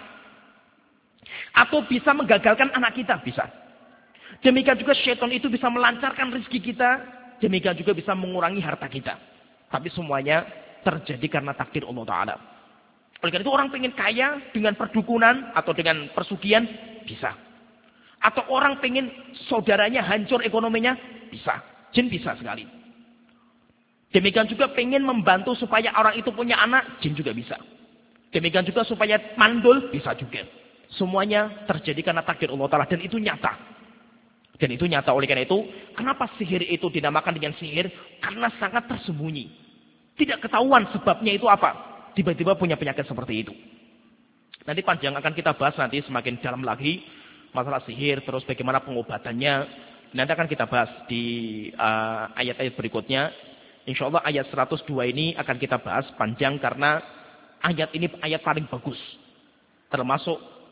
Speaker 1: Atau bisa menggagalkan anak kita, bisa. Demikian juga syaitan itu bisa melancarkan rezeki kita, demikian juga bisa mengurangi harta kita. Tapi semuanya terjadi karena takdir Allah Ta'ala. Oleh karena itu orang pengen kaya dengan perdukunan atau dengan persugihan, bisa. Atau orang pengen saudaranya hancur ekonominya, bisa. Jin bisa sekali. Demikian juga pengen membantu supaya orang itu punya anak, jin juga bisa. Demikian juga supaya mandul, bisa juga. Semuanya terjadi karena takdir Allah Ta'ala. Dan itu nyata. Dan itu nyata. Oleh karena itu, kenapa sihir itu dinamakan dengan sihir? Karena sangat tersembunyi. Tidak ketahuan sebabnya itu apa. Tiba-tiba punya penyakit seperti itu. Nanti panjang akan kita bahas nanti semakin dalam lagi masalah sihir, terus bagaimana pengobatannya. Nanti akan kita bahas di uh, ayat-ayat berikutnya. Insya Allah ayat seratus dua ini akan kita bahas panjang karena ayat ini ayat paling bagus. Termasuk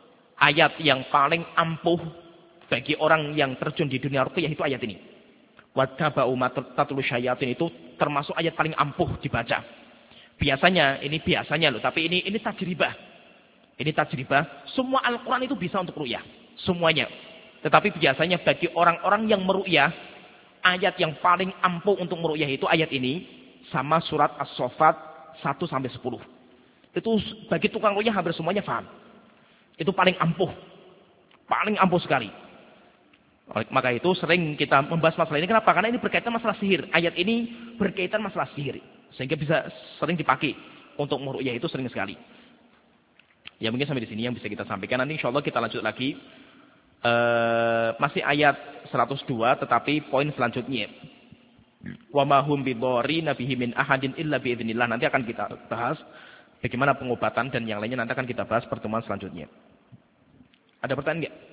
Speaker 1: ayat yang paling ampuh bagi orang yang terjun di dunia ruqyah itu ayat ini. Wattaba'u ma tatlu syayatin itu termasuk ayat paling ampuh dibaca. Biasanya, ini biasanya loh, tapi ini ini tajribah. Ini tajribah, semua Al-Qur'an itu bisa untuk ruqyah, semuanya. Tetapi biasanya bagi orang-orang yang meruqyah, ayat yang paling ampuh untuk meruqyah itu ayat ini sama surat As-Saffat satu sampai sepuluh. Itu bagi tukang ruqyah hampir semuanya paham. Itu paling ampuh. Paling ampuh sekali. Maka itu sering kita membahas masalah ini. Kenapa? Karena ini berkaitan masalah sihir. Ayat ini berkaitan masalah sihir. Sehingga bisa sering dipakai untuk meruqyah itu sering sekali. Ya mungkin sampai di sini yang bisa kita sampaikan. Nanti insya Allah kita lanjut lagi. Uh, masih ayat seratus dua tetapi poin selanjutnya. Wa ma hum bidhari nabihi min ahadin illa biidznillah. Nanti akan kita bahas bagaimana pengobatan dan yang lainnya nanti akan kita bahas pertemuan selanjutnya. Ada pertanyaan enggak?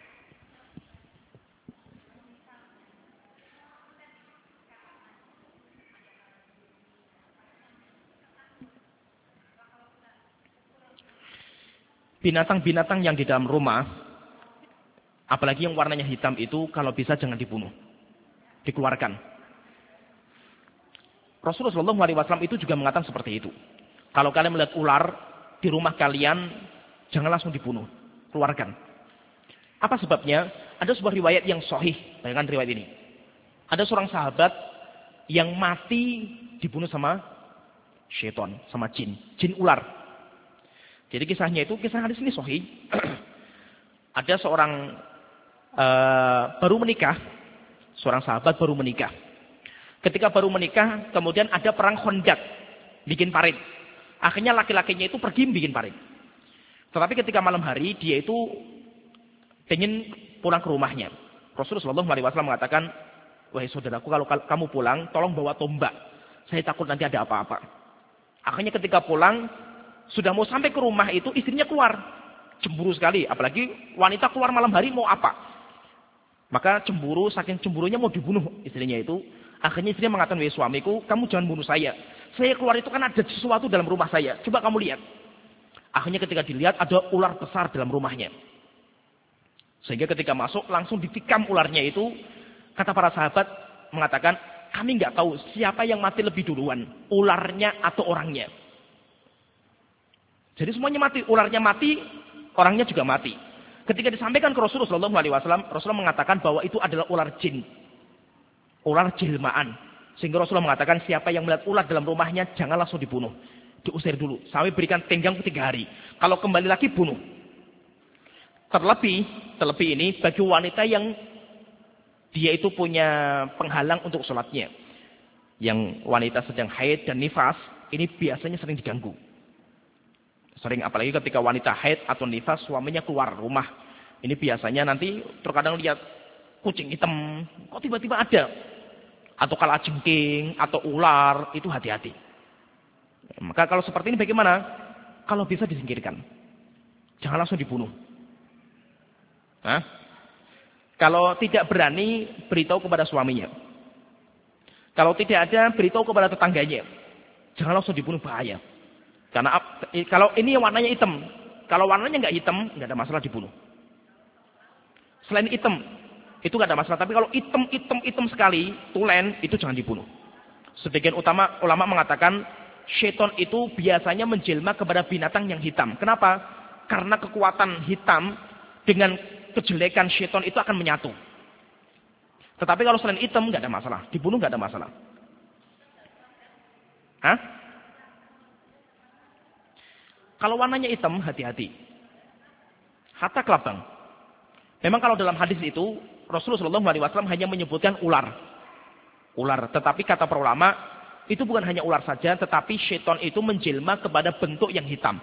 Speaker 1: Binatang-binatang yang di dalam rumah, apalagi yang warnanya hitam itu, kalau bisa jangan dibunuh. Dikeluarkan. Rasulullah shallallahu alaihi wasallam itu juga mengatakan seperti itu. Kalau kalian melihat ular di rumah kalian, jangan langsung dibunuh. Keluarkan. Apa sebabnya? Ada sebuah riwayat yang sahih. Bayangkan riwayat ini. Ada seorang sahabat yang mati dibunuh sama syaitan, sama jin. Jin ular. Jadi kisahnya itu, kisah hadis ini sahih. Ada seorang uh, baru menikah, seorang sahabat baru menikah. Ketika baru menikah, kemudian ada perang Khandaq, bikin parit. Akhirnya laki-lakinya itu pergi bikin parit. Tetapi ketika malam hari, dia itu ingin pulang ke rumahnya. Rasulullah shallallahu alaihi wasallam mengatakan, wahai saudaraku, kalau kamu pulang, tolong bawa tombak. Saya takut nanti ada apa-apa. Akhirnya ketika pulang, sudah mau sampai ke rumah itu, istrinya keluar. Cemburu sekali. Apalagi wanita keluar malam hari mau apa? Maka cemburu, saking cemburunya mau dibunuh istrinya itu. Akhirnya istrinya mengatakan, wahai suamiku, kamu jangan bunuh saya. Saya keluar itu kan ada sesuatu dalam rumah saya. Coba kamu lihat. Akhirnya ketika dilihat, ada ular besar dalam rumahnya. Sehingga ketika masuk, langsung ditikam ularnya itu. Kata para sahabat mengatakan, kami nggak tahu siapa yang mati lebih duluan. Ularnya atau orangnya. Jadi semuanya mati. Ularnya mati, orangnya juga mati. Ketika disampaikan ke Rasulullah shallallahu alaihi wasallam, Rasulullah mengatakan bahwa itu adalah ular jin. Ular jelmaan. Sehingga Rasulullah mengatakan siapa yang melihat ular dalam rumahnya, jangan langsung dibunuh. Diusir dulu. Sampai berikan tenggang tiga hari. Kalau kembali lagi, bunuh. Terlebih, terlebih ini bagi wanita yang dia itu punya penghalang untuk sholatnya. Yang wanita sedang haid dan nifas, ini biasanya sering diganggu. Sering, apalagi ketika wanita haid atau nifas, suaminya keluar rumah. Ini biasanya nanti terkadang lihat kucing hitam, kok tiba-tiba ada. Atau kalajengking, atau ular, itu hati-hati. Maka kalau seperti ini bagaimana? Kalau bisa disingkirkan. Jangan langsung dibunuh. Hah? Kalau tidak berani, beritahu kepada suaminya. Kalau tidak ada, beritahu kepada tetangganya. Jangan langsung dibunuh, bahaya. Karena kalau ini warnanya hitam, kalau warnanya nggak hitam, nggak ada masalah dibunuh. Selain hitam, itu nggak ada masalah. Tapi kalau hitam, hitam, hitam sekali, tulen, itu jangan dibunuh. Sebagian utama ulama mengatakan, syaitan itu biasanya menjelma kepada binatang yang hitam. Kenapa? Karena kekuatan hitam dengan kejelekan syaitan itu akan menyatu. Tetapi kalau selain hitam, nggak ada masalah. Dibunuh nggak ada masalah. Hah? Kalau warnanya hitam, hati-hati. Hatta kelabang. Memang kalau dalam hadis itu, Rasulullah shallallahu alaihi wasallam hanya menyebutkan ular. Ular. Tetapi kata para ulama, itu bukan hanya ular saja, tetapi syaitan itu menjelma kepada bentuk yang hitam.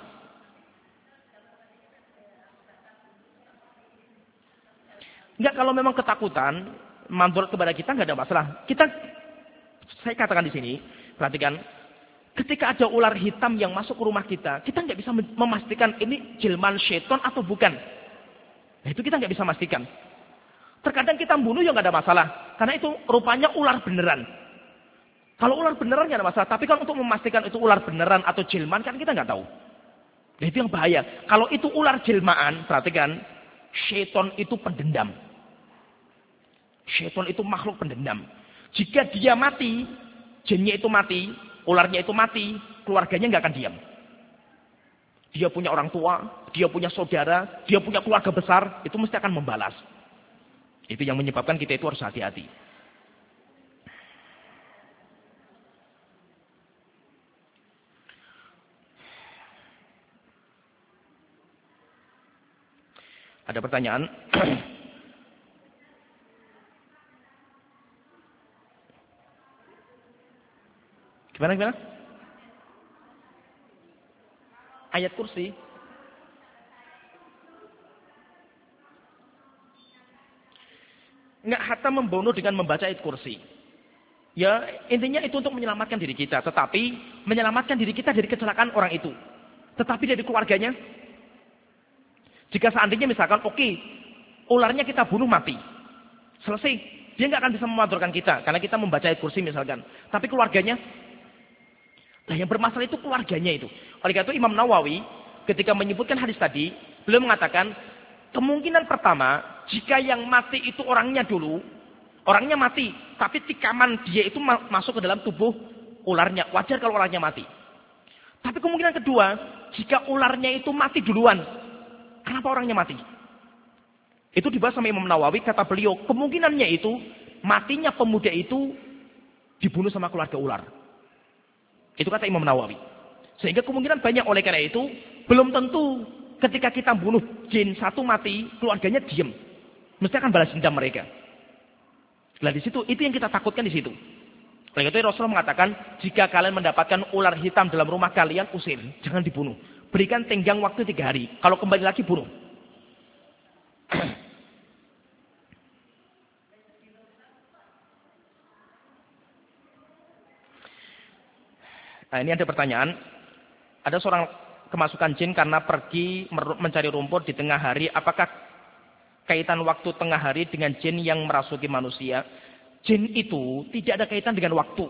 Speaker 1: Enggak, kalau memang ketakutan, mandor kepada kita nggak ada masalah. Kita, saya katakan di sini, perhatikan, ketika ada ular hitam yang masuk ke rumah kita, kita nggak bisa memastikan ini jelmaan syaitan atau bukan. Nah, itu kita nggak bisa memastikan. Terkadang kita bunuh ya nggak ada masalah, karena itu rupanya ular beneran. Kalau ular beneran nggak ada masalah, tapi kan untuk memastikan itu ular beneran atau jelmaan kan kita nggak tahu. Nah, itu yang bahaya. Kalau itu ular jelmaan, perhatikan, syaitan itu pendendam. Syaitan itu makhluk pendendam. Jika dia mati, jinnya itu mati, ularnya itu mati, keluarganya nggak akan diam. Dia punya orang tua, dia punya saudara, dia punya keluarga besar, itu mesti akan membalas. Itu yang menyebabkan kita itu harus hati-hati. Ada pertanyaan? Gimana, gimana? Ayat kursi. Nggak hatta membunuh dengan membaca ayat kursi. Ya, intinya itu untuk menyelamatkan diri kita. Tetapi, menyelamatkan diri kita dari kecelakaan orang itu. Tetapi dari keluarganya. Jika seandainya misalkan, oke, okay, ularnya kita bunuh mati. Selesai. Dia nggak akan bisa memadorkan kita. Karena kita membaca ayat kursi misalkan. Tapi keluarganya, nah yang bermasalah itu keluarganya itu. Oleh karena itu Imam Nawawi ketika menyebutkan hadis tadi, beliau mengatakan, kemungkinan pertama, jika yang mati itu orangnya dulu, orangnya mati, tapi tikaman dia itu masuk ke dalam tubuh ularnya. Wajar kalau ularnya mati. Tapi kemungkinan kedua, jika ularnya itu mati duluan, kenapa orangnya mati? Itu dibahas sama Imam Nawawi, kata beliau, kemungkinannya itu, matinya pemuda itu dibunuh sama keluarga ular. Itu kata Imam Nawawi. Sehingga kemungkinan banyak, oleh karena itu, belum tentu ketika kita bunuh jin satu mati, keluarganya diem. Mesti akan balas dendam mereka. Nah di situ, itu yang kita takutkan di situ. Oleh karena itu Rasulullah mengatakan, jika kalian mendapatkan ular hitam dalam rumah kalian, usir. Jangan dibunuh. Berikan tenggang waktu tiga hari. Kalau kembali lagi, bunuh. Nah ini ada pertanyaan. Ada seorang kemasukan jin karena pergi mencari rumput di tengah hari. Apakah kaitan waktu tengah hari dengan jin yang merasuki manusia? Jin itu tidak ada kaitan dengan waktu.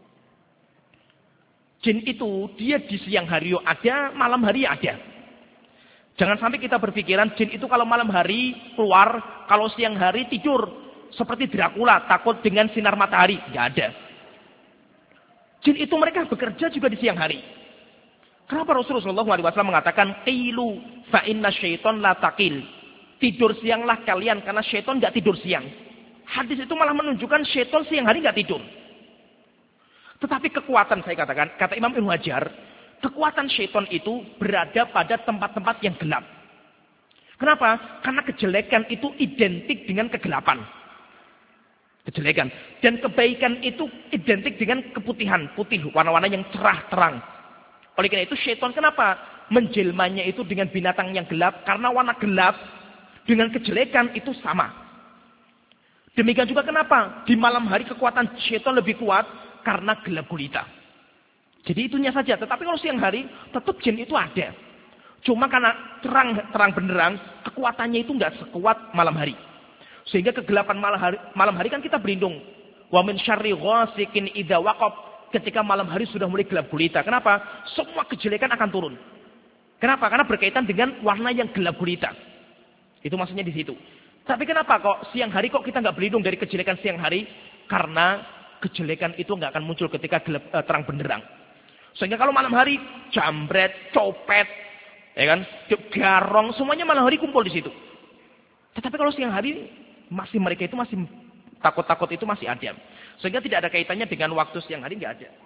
Speaker 1: Jin itu dia di siang hari ada, malam hari ada. Jangan sampai kita berpikiran jin itu kalau malam hari keluar, kalau siang hari tidur. Seperti Dracula, takut dengan sinar matahari. Tidak ada. Jin itu mereka bekerja juga di siang hari. Kenapa Rasulullah shallallahu alaihi wasallam mengatakan, Qilu fa inna syaiton la taqil. Tidur sianglah kalian, karena syaiton nggak tidur siang. Hadis itu malah menunjukkan syaiton siang hari nggak tidur. Tetapi kekuatan, saya katakan, kata Imam Ibnu Hajar, kekuatan syaiton itu berada pada tempat-tempat yang gelap. Kenapa? Karena kejelekan itu identik dengan kegelapan. Kejelekan. Dan kebaikan itu identik dengan keputihan. Putih, warna-warna yang cerah, terang. Oleh karena itu syaitan kenapa? Menjelmanya itu dengan binatang yang gelap. Karena warna gelap dengan kejelekan itu sama. Demikian juga kenapa? Di malam hari kekuatan syaitan lebih kuat. Karena gelap gulita. Jadi itunya saja. Tetapi kalau siang hari, tetap jin itu ada. Cuma karena terang terang benderang, kekuatannya itu nggak sekuat malam hari. Sehingga kegelapan malam hari, malam hari kan kita berlindung. Wa min syarri ghasikin idza waqab. Ketika malam hari sudah mulai gelap gulita. Kenapa? Semua kejelekan akan turun. Kenapa? Karena berkaitan dengan warna yang gelap gulita. Itu maksudnya di situ. Tapi kenapa kok siang hari kok kita nggak berlindung dari kejelekan siang hari? Karena kejelekan itu nggak akan muncul ketika gelap, eh, terang benderang. Sehingga kalau malam hari jambret, copet, ya kan, garong, semuanya malam hari kumpul di situ. Tetapi kalau siang hari masih mereka itu masih takut-takut itu masih ada. Sehingga tidak ada kaitannya dengan waktu siang hari, nggak ada.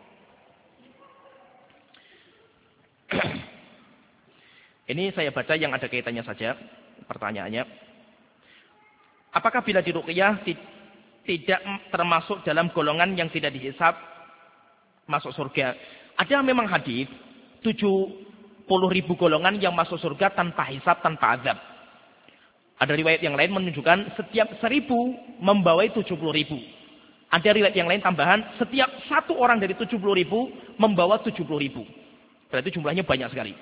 Speaker 1: Ini saya baca yang ada kaitannya saja pertanyaannya. Apakah bila diruqyah tidak termasuk dalam golongan yang tidak dihisab masuk surga? Ada memang hadis tujuh puluh ribu golongan yang masuk surga tanpa hisab, tanpa azab. Ada riwayat yang lain menunjukkan setiap seribu membawai tujuh puluh ribu. Ada riwayat yang lain tambahan, setiap satu orang dari tujuh puluh ribu membawa tujuh puluh ribu. Berarti jumlahnya banyak sekali.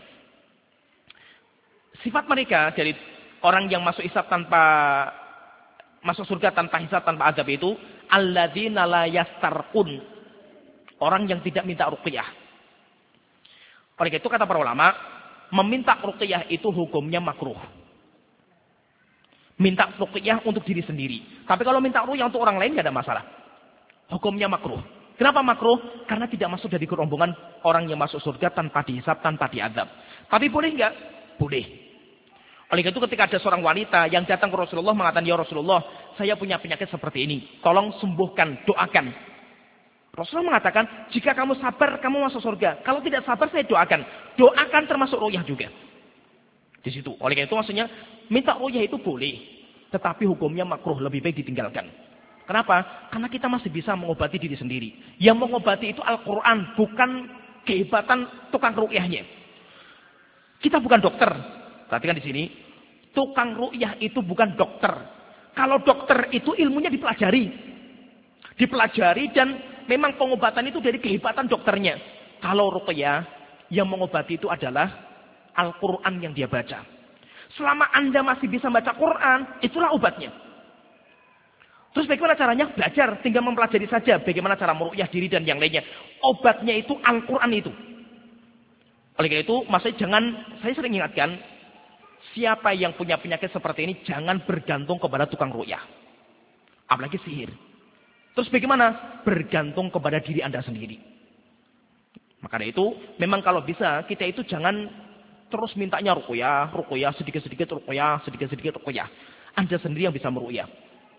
Speaker 1: Sifat mereka dari orang yang masuk hisab tanpa masuk surga tanpa hisab, tanpa azab itu, alladzina la yastarqun. Orang yang tidak minta ruqyah. Oleh itu kata para ulama, meminta ruqyah itu hukumnya makruh. Minta ruqyah untuk diri sendiri. Tapi kalau minta ruqyah untuk orang lain tidak ada masalah. Hukumnya makruh. Kenapa makruh? Karena tidak masuk dari rombongan orang yang masuk surga tanpa dihisab, tanpa diadab. Tapi boleh enggak? Boleh. Oleh itu ketika ada seorang wanita yang datang ke Rasulullah mengatakan, ya Rasulullah, saya punya penyakit seperti ini. Tolong sembuhkan, doakan. Rasulullah mengatakan, jika kamu sabar, kamu masuk surga. Kalau tidak sabar, saya doakan. Doakan termasuk ruqyah juga. Di situ. Oleh itu maksudnya, minta ruqyah itu boleh. Tetapi hukumnya makruh, lebih baik ditinggalkan. Kenapa? Karena kita masih bisa mengobati diri sendiri. Yang mengobati itu Al-Quran, bukan kehebatan tukang ruqyahnya. Kita bukan dokter. Perhatikan di sini, tukang ruqyah itu bukan dokter. Kalau dokter itu ilmunya dipelajari. Dipelajari dan memang pengobatan itu dari kehebatan dokternya. Kalau ruqyah, yang mengobati itu adalah Al-Quran yang dia baca. Selama Anda masih bisa baca Quran, itulah obatnya. Terus bagaimana caranya? Belajar, tinggal mempelajari saja. Bagaimana cara meruqyah diri dan yang lainnya. Obatnya itu Al-Quran itu. Oleh karena itu, maksudnya jangan, saya sering ingatkan, siapa yang punya penyakit seperti ini, jangan bergantung kepada tukang ruqyah. Apalagi sihir. Terus bagaimana? Bergantung kepada diri Anda sendiri. Maka dari itu, memang kalau bisa, kita itu jangan terus mintanya ruqyah, ruqyah, sedikit-sedikit ruqyah, sedikit-sedikit ruqyah. Anda sendiri yang bisa meruqyah.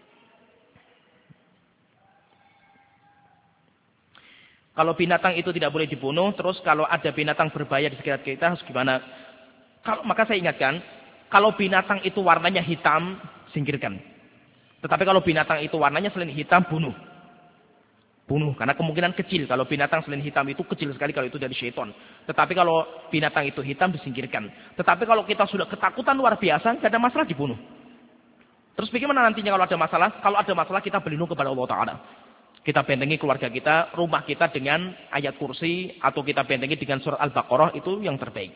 Speaker 1: Kalau binatang itu tidak boleh dibunuh, terus kalau ada binatang berbahaya di sekitar kita, harus gimana? Kalau, maka saya ingatkan, kalau binatang itu warnanya hitam, singkirkan. Tetapi kalau binatang itu warnanya selain hitam, bunuh. Bunuh, karena kemungkinan kecil. Kalau binatang selain hitam itu kecil sekali kalau itu dari syaitan. Tetapi kalau binatang itu hitam, disingkirkan. Tetapi kalau kita sudah ketakutan luar biasa, tidak ada masalah, dibunuh. Terus bagaimana nantinya kalau ada masalah? Kalau ada masalah, kita berlindung kepada Allah Ta'ala. Kita bentengi keluarga kita, rumah kita dengan ayat kursi, atau kita bentengi dengan surat Al-Baqarah, itu yang terbaik.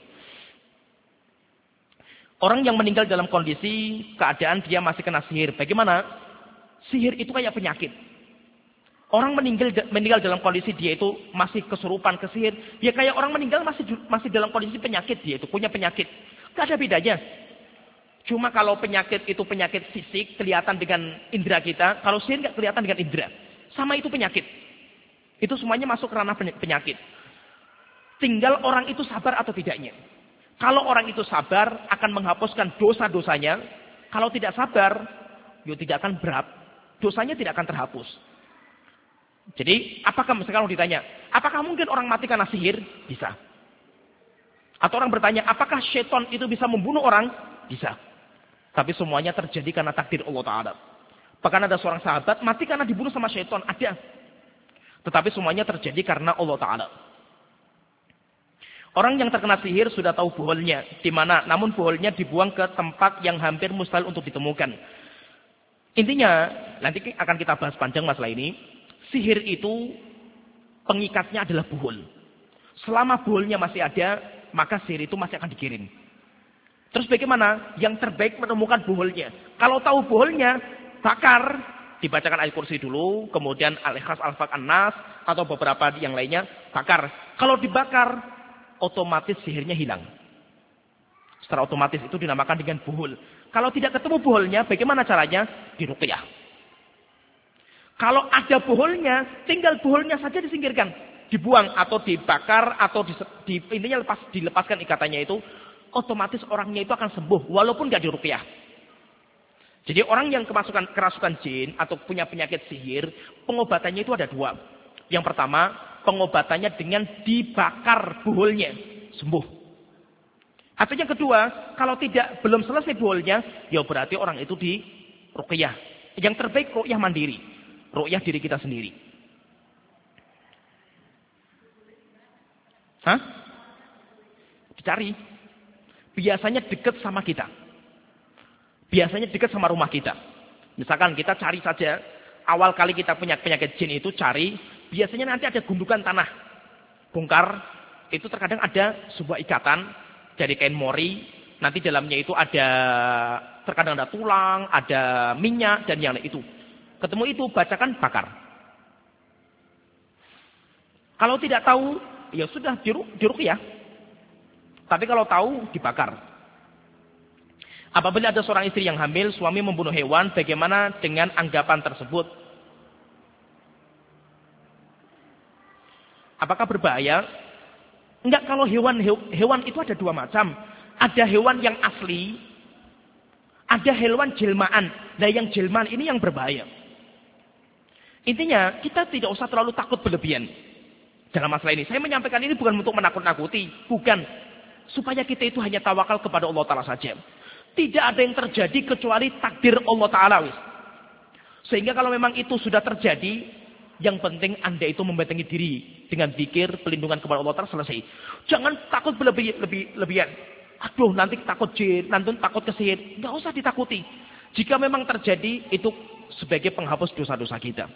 Speaker 1: Orang yang meninggal dalam kondisi keadaan dia masih kena sihir. Bagaimana? Sihir itu kayak penyakit. Orang meninggal meninggal dalam kondisi dia itu masih kesurupan, kesihir. Ya kayak orang meninggal masih masih dalam kondisi penyakit, dia itu punya penyakit. Tidak ada bedanya. Cuma kalau penyakit itu penyakit fisik, kelihatan dengan indera kita. Kalau sihir nggak kelihatan dengan indera. Sama itu penyakit. Itu semuanya masuk ke ranah penyakit. Tinggal orang itu sabar atau tidaknya. Kalau orang itu sabar, akan menghapuskan dosa-dosanya. Kalau tidak sabar, ya tidak akan berat. Dosanya tidak akan terhapus. Jadi, apakah misalkan kalau ditanya, apakah mungkin orang mati karena sihir? Bisa. Atau orang bertanya, apakah syaitan itu bisa membunuh orang? Bisa. Tapi semuanya terjadi karena takdir Allah Ta'ala. Bahkan ada seorang sahabat mati karena dibunuh sama syaitan. Ada. Tetapi semuanya terjadi karena Allah Ta'ala. Orang yang terkena sihir sudah tahu buholnya. Di mana? Namun buholnya dibuang ke tempat yang hampir mustahil untuk ditemukan. Intinya, nanti akan kita bahas panjang masalah ini. Sihir itu pengikatnya adalah buhol. Selama buholnya masih ada, maka sihir itu masih akan dikirim. Terus bagaimana? Yang terbaik menemukan buholnya. Kalau tahu buholnya, bakar, dibacakan ayat kursi dulu, kemudian Al-Ikhlas, Al-Falaq, An-Nas, atau beberapa yang lainnya, bakar. Kalau dibakar, otomatis sihirnya hilang. Secara otomatis itu dinamakan dengan buhul. Kalau tidak ketemu buhulnya, bagaimana caranya? Diruqyah. Kalau ada buhulnya, tinggal buhulnya saja disingkirkan. Dibuang atau dibakar atau di, di, intinya lepas, dilepaskan ikatannya itu, otomatis orangnya itu akan sembuh, walaupun nggak diruqyah. Jadi orang yang kemasukan kerasukan jin atau punya penyakit sihir, pengobatannya itu ada dua. Yang pertama, pengobatannya dengan dibakar buhulnya, sembuh. Atau yang kedua, kalau tidak belum selesai buhulnya, ya berarti orang itu di ruqyah. Yang terbaik ruqyah mandiri, ruqyah diri kita sendiri. Hah? Dicari. Biasanya dekat sama kita. Biasanya dekat sama rumah kita. Misalkan kita cari saja, awal kali kita punya penyakit jin itu cari, biasanya nanti ada gundukan tanah. Bongkar, itu terkadang ada sebuah ikatan dari kain mori, nanti dalamnya itu ada, terkadang ada tulang, ada minyak, dan yang lain itu. Ketemu itu, bacakan, bakar. Kalau tidak tahu, ya sudah diruqyah. Tapi kalau tahu, dibakar. Apabila ada seorang istri yang hamil, suami membunuh hewan, bagaimana dengan anggapan tersebut? Apakah berbahaya? Enggak, kalau hewan hewan itu ada dua macam. Ada hewan yang asli, ada hewan jelmaan. Nah, yang jelmaan ini yang berbahaya. Intinya, kita tidak usah terlalu takut berlebihan dalam masalah ini. Saya menyampaikan ini bukan untuk menakut-nakuti, bukan. Supaya kita itu hanya tawakal kepada Allah Ta'ala saja. Tidak ada yang terjadi kecuali takdir Allah Ta'ala. Sehingga kalau memang itu sudah terjadi, yang penting Anda itu membentengi diri dengan zikir, pelindungan kepada Allah Ta'ala, selesai. Jangan takut berlebihan. Aduh, nanti takut jin, nanti takut kesihir. Nggak usah ditakuti. Jika memang terjadi, itu sebagai penghapus dosa-dosa kita.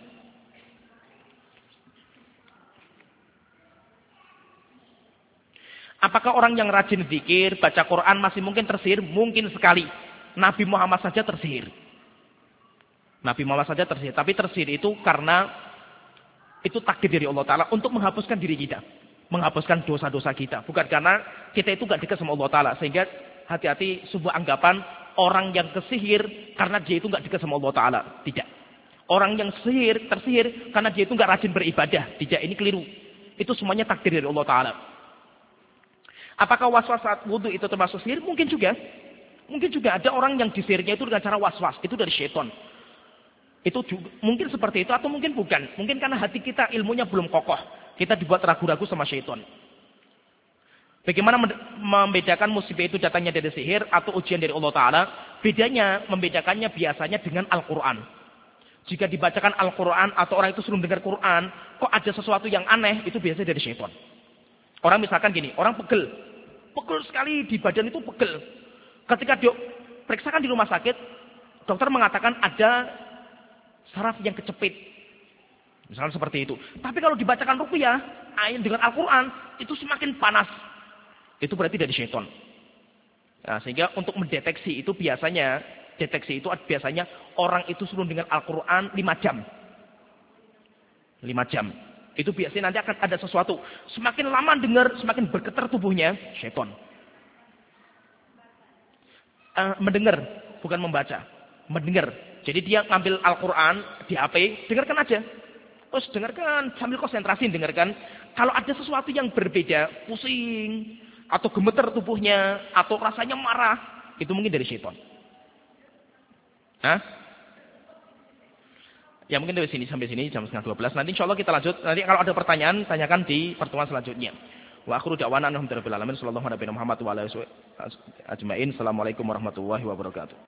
Speaker 1: Apakah orang yang rajin zikir, baca Quran masih mungkin tersihir? Mungkin sekali. Nabi Muhammad saja tersihir. Nabi Muhammad saja tersihir. Tapi tersihir itu karena itu takdir dari Allah Ta'ala untuk menghapuskan diri kita. Menghapuskan dosa-dosa kita. Bukan karena kita itu gak dekat sama Allah Ta'ala. Sehingga hati-hati sebuah anggapan orang yang kesihir karena dia itu gak dekat sama Allah Ta'ala. Tidak. Orang yang sihir, tersihir karena dia itu gak rajin beribadah. Tidak, ini keliru. Itu semuanya takdir dari Allah Ta'ala. Apakah was-was saat wudhu itu termasuk sihir? Mungkin juga. Mungkin juga ada orang yang disihirnya itu dengan cara was-was. Itu dari syaitan. Itu juga, mungkin seperti itu atau mungkin bukan. Mungkin karena hati kita ilmunya belum kokoh. Kita dibuat ragu-ragu sama syaitan. Bagaimana membedakan musibah itu datangnya dari sihir atau ujian dari Allah Ta'ala? Bedanya, membedakannya biasanya dengan Al-Quran. Jika dibacakan Al-Quran atau orang itu suruh dengar Quran, kok ada sesuatu yang aneh, itu biasanya dari syaitan. Orang misalkan gini, orang pegel. Pegel sekali di badan itu pegel. Ketika dia periksakan di rumah sakit, dokter mengatakan ada saraf yang kecepit. Misalnya seperti itu. Tapi kalau dibacakan ruqyah, ayat dengan Al-Quran, itu semakin panas. Itu berarti dari syaitan. Nah, sehingga untuk mendeteksi itu biasanya, deteksi itu biasanya orang itu suruh dengan Al-Quran lima jam. lima jam. Itu biasanya nanti akan ada sesuatu. Semakin lama dengar, semakin bergetar tubuhnya, syaitan. Uh, mendengar, bukan membaca. Mendengar. Jadi dia ngambil Al-Quran di H P, dengarkan aja. Terus dengarkan, sambil konsentrasi dengarkan. Kalau ada sesuatu yang berbeda, pusing, atau gemeter tubuhnya, atau rasanya marah, itu mungkin dari syaitan. Hah? Ya mungkin dari sini sampai sini jam setengah dua belas. Nanti insya Allah kita lanjut. Nanti kalau ada pertanyaan, tanyakan di pertemuan selanjutnya. Wa akhiru da'wana alhamdulillahi rabbil alamin. Sallallahu alaihi wa sallam Muhammad wa ala alihi ajmain. Assalamualaikum warahmatullahi wabarakatuh.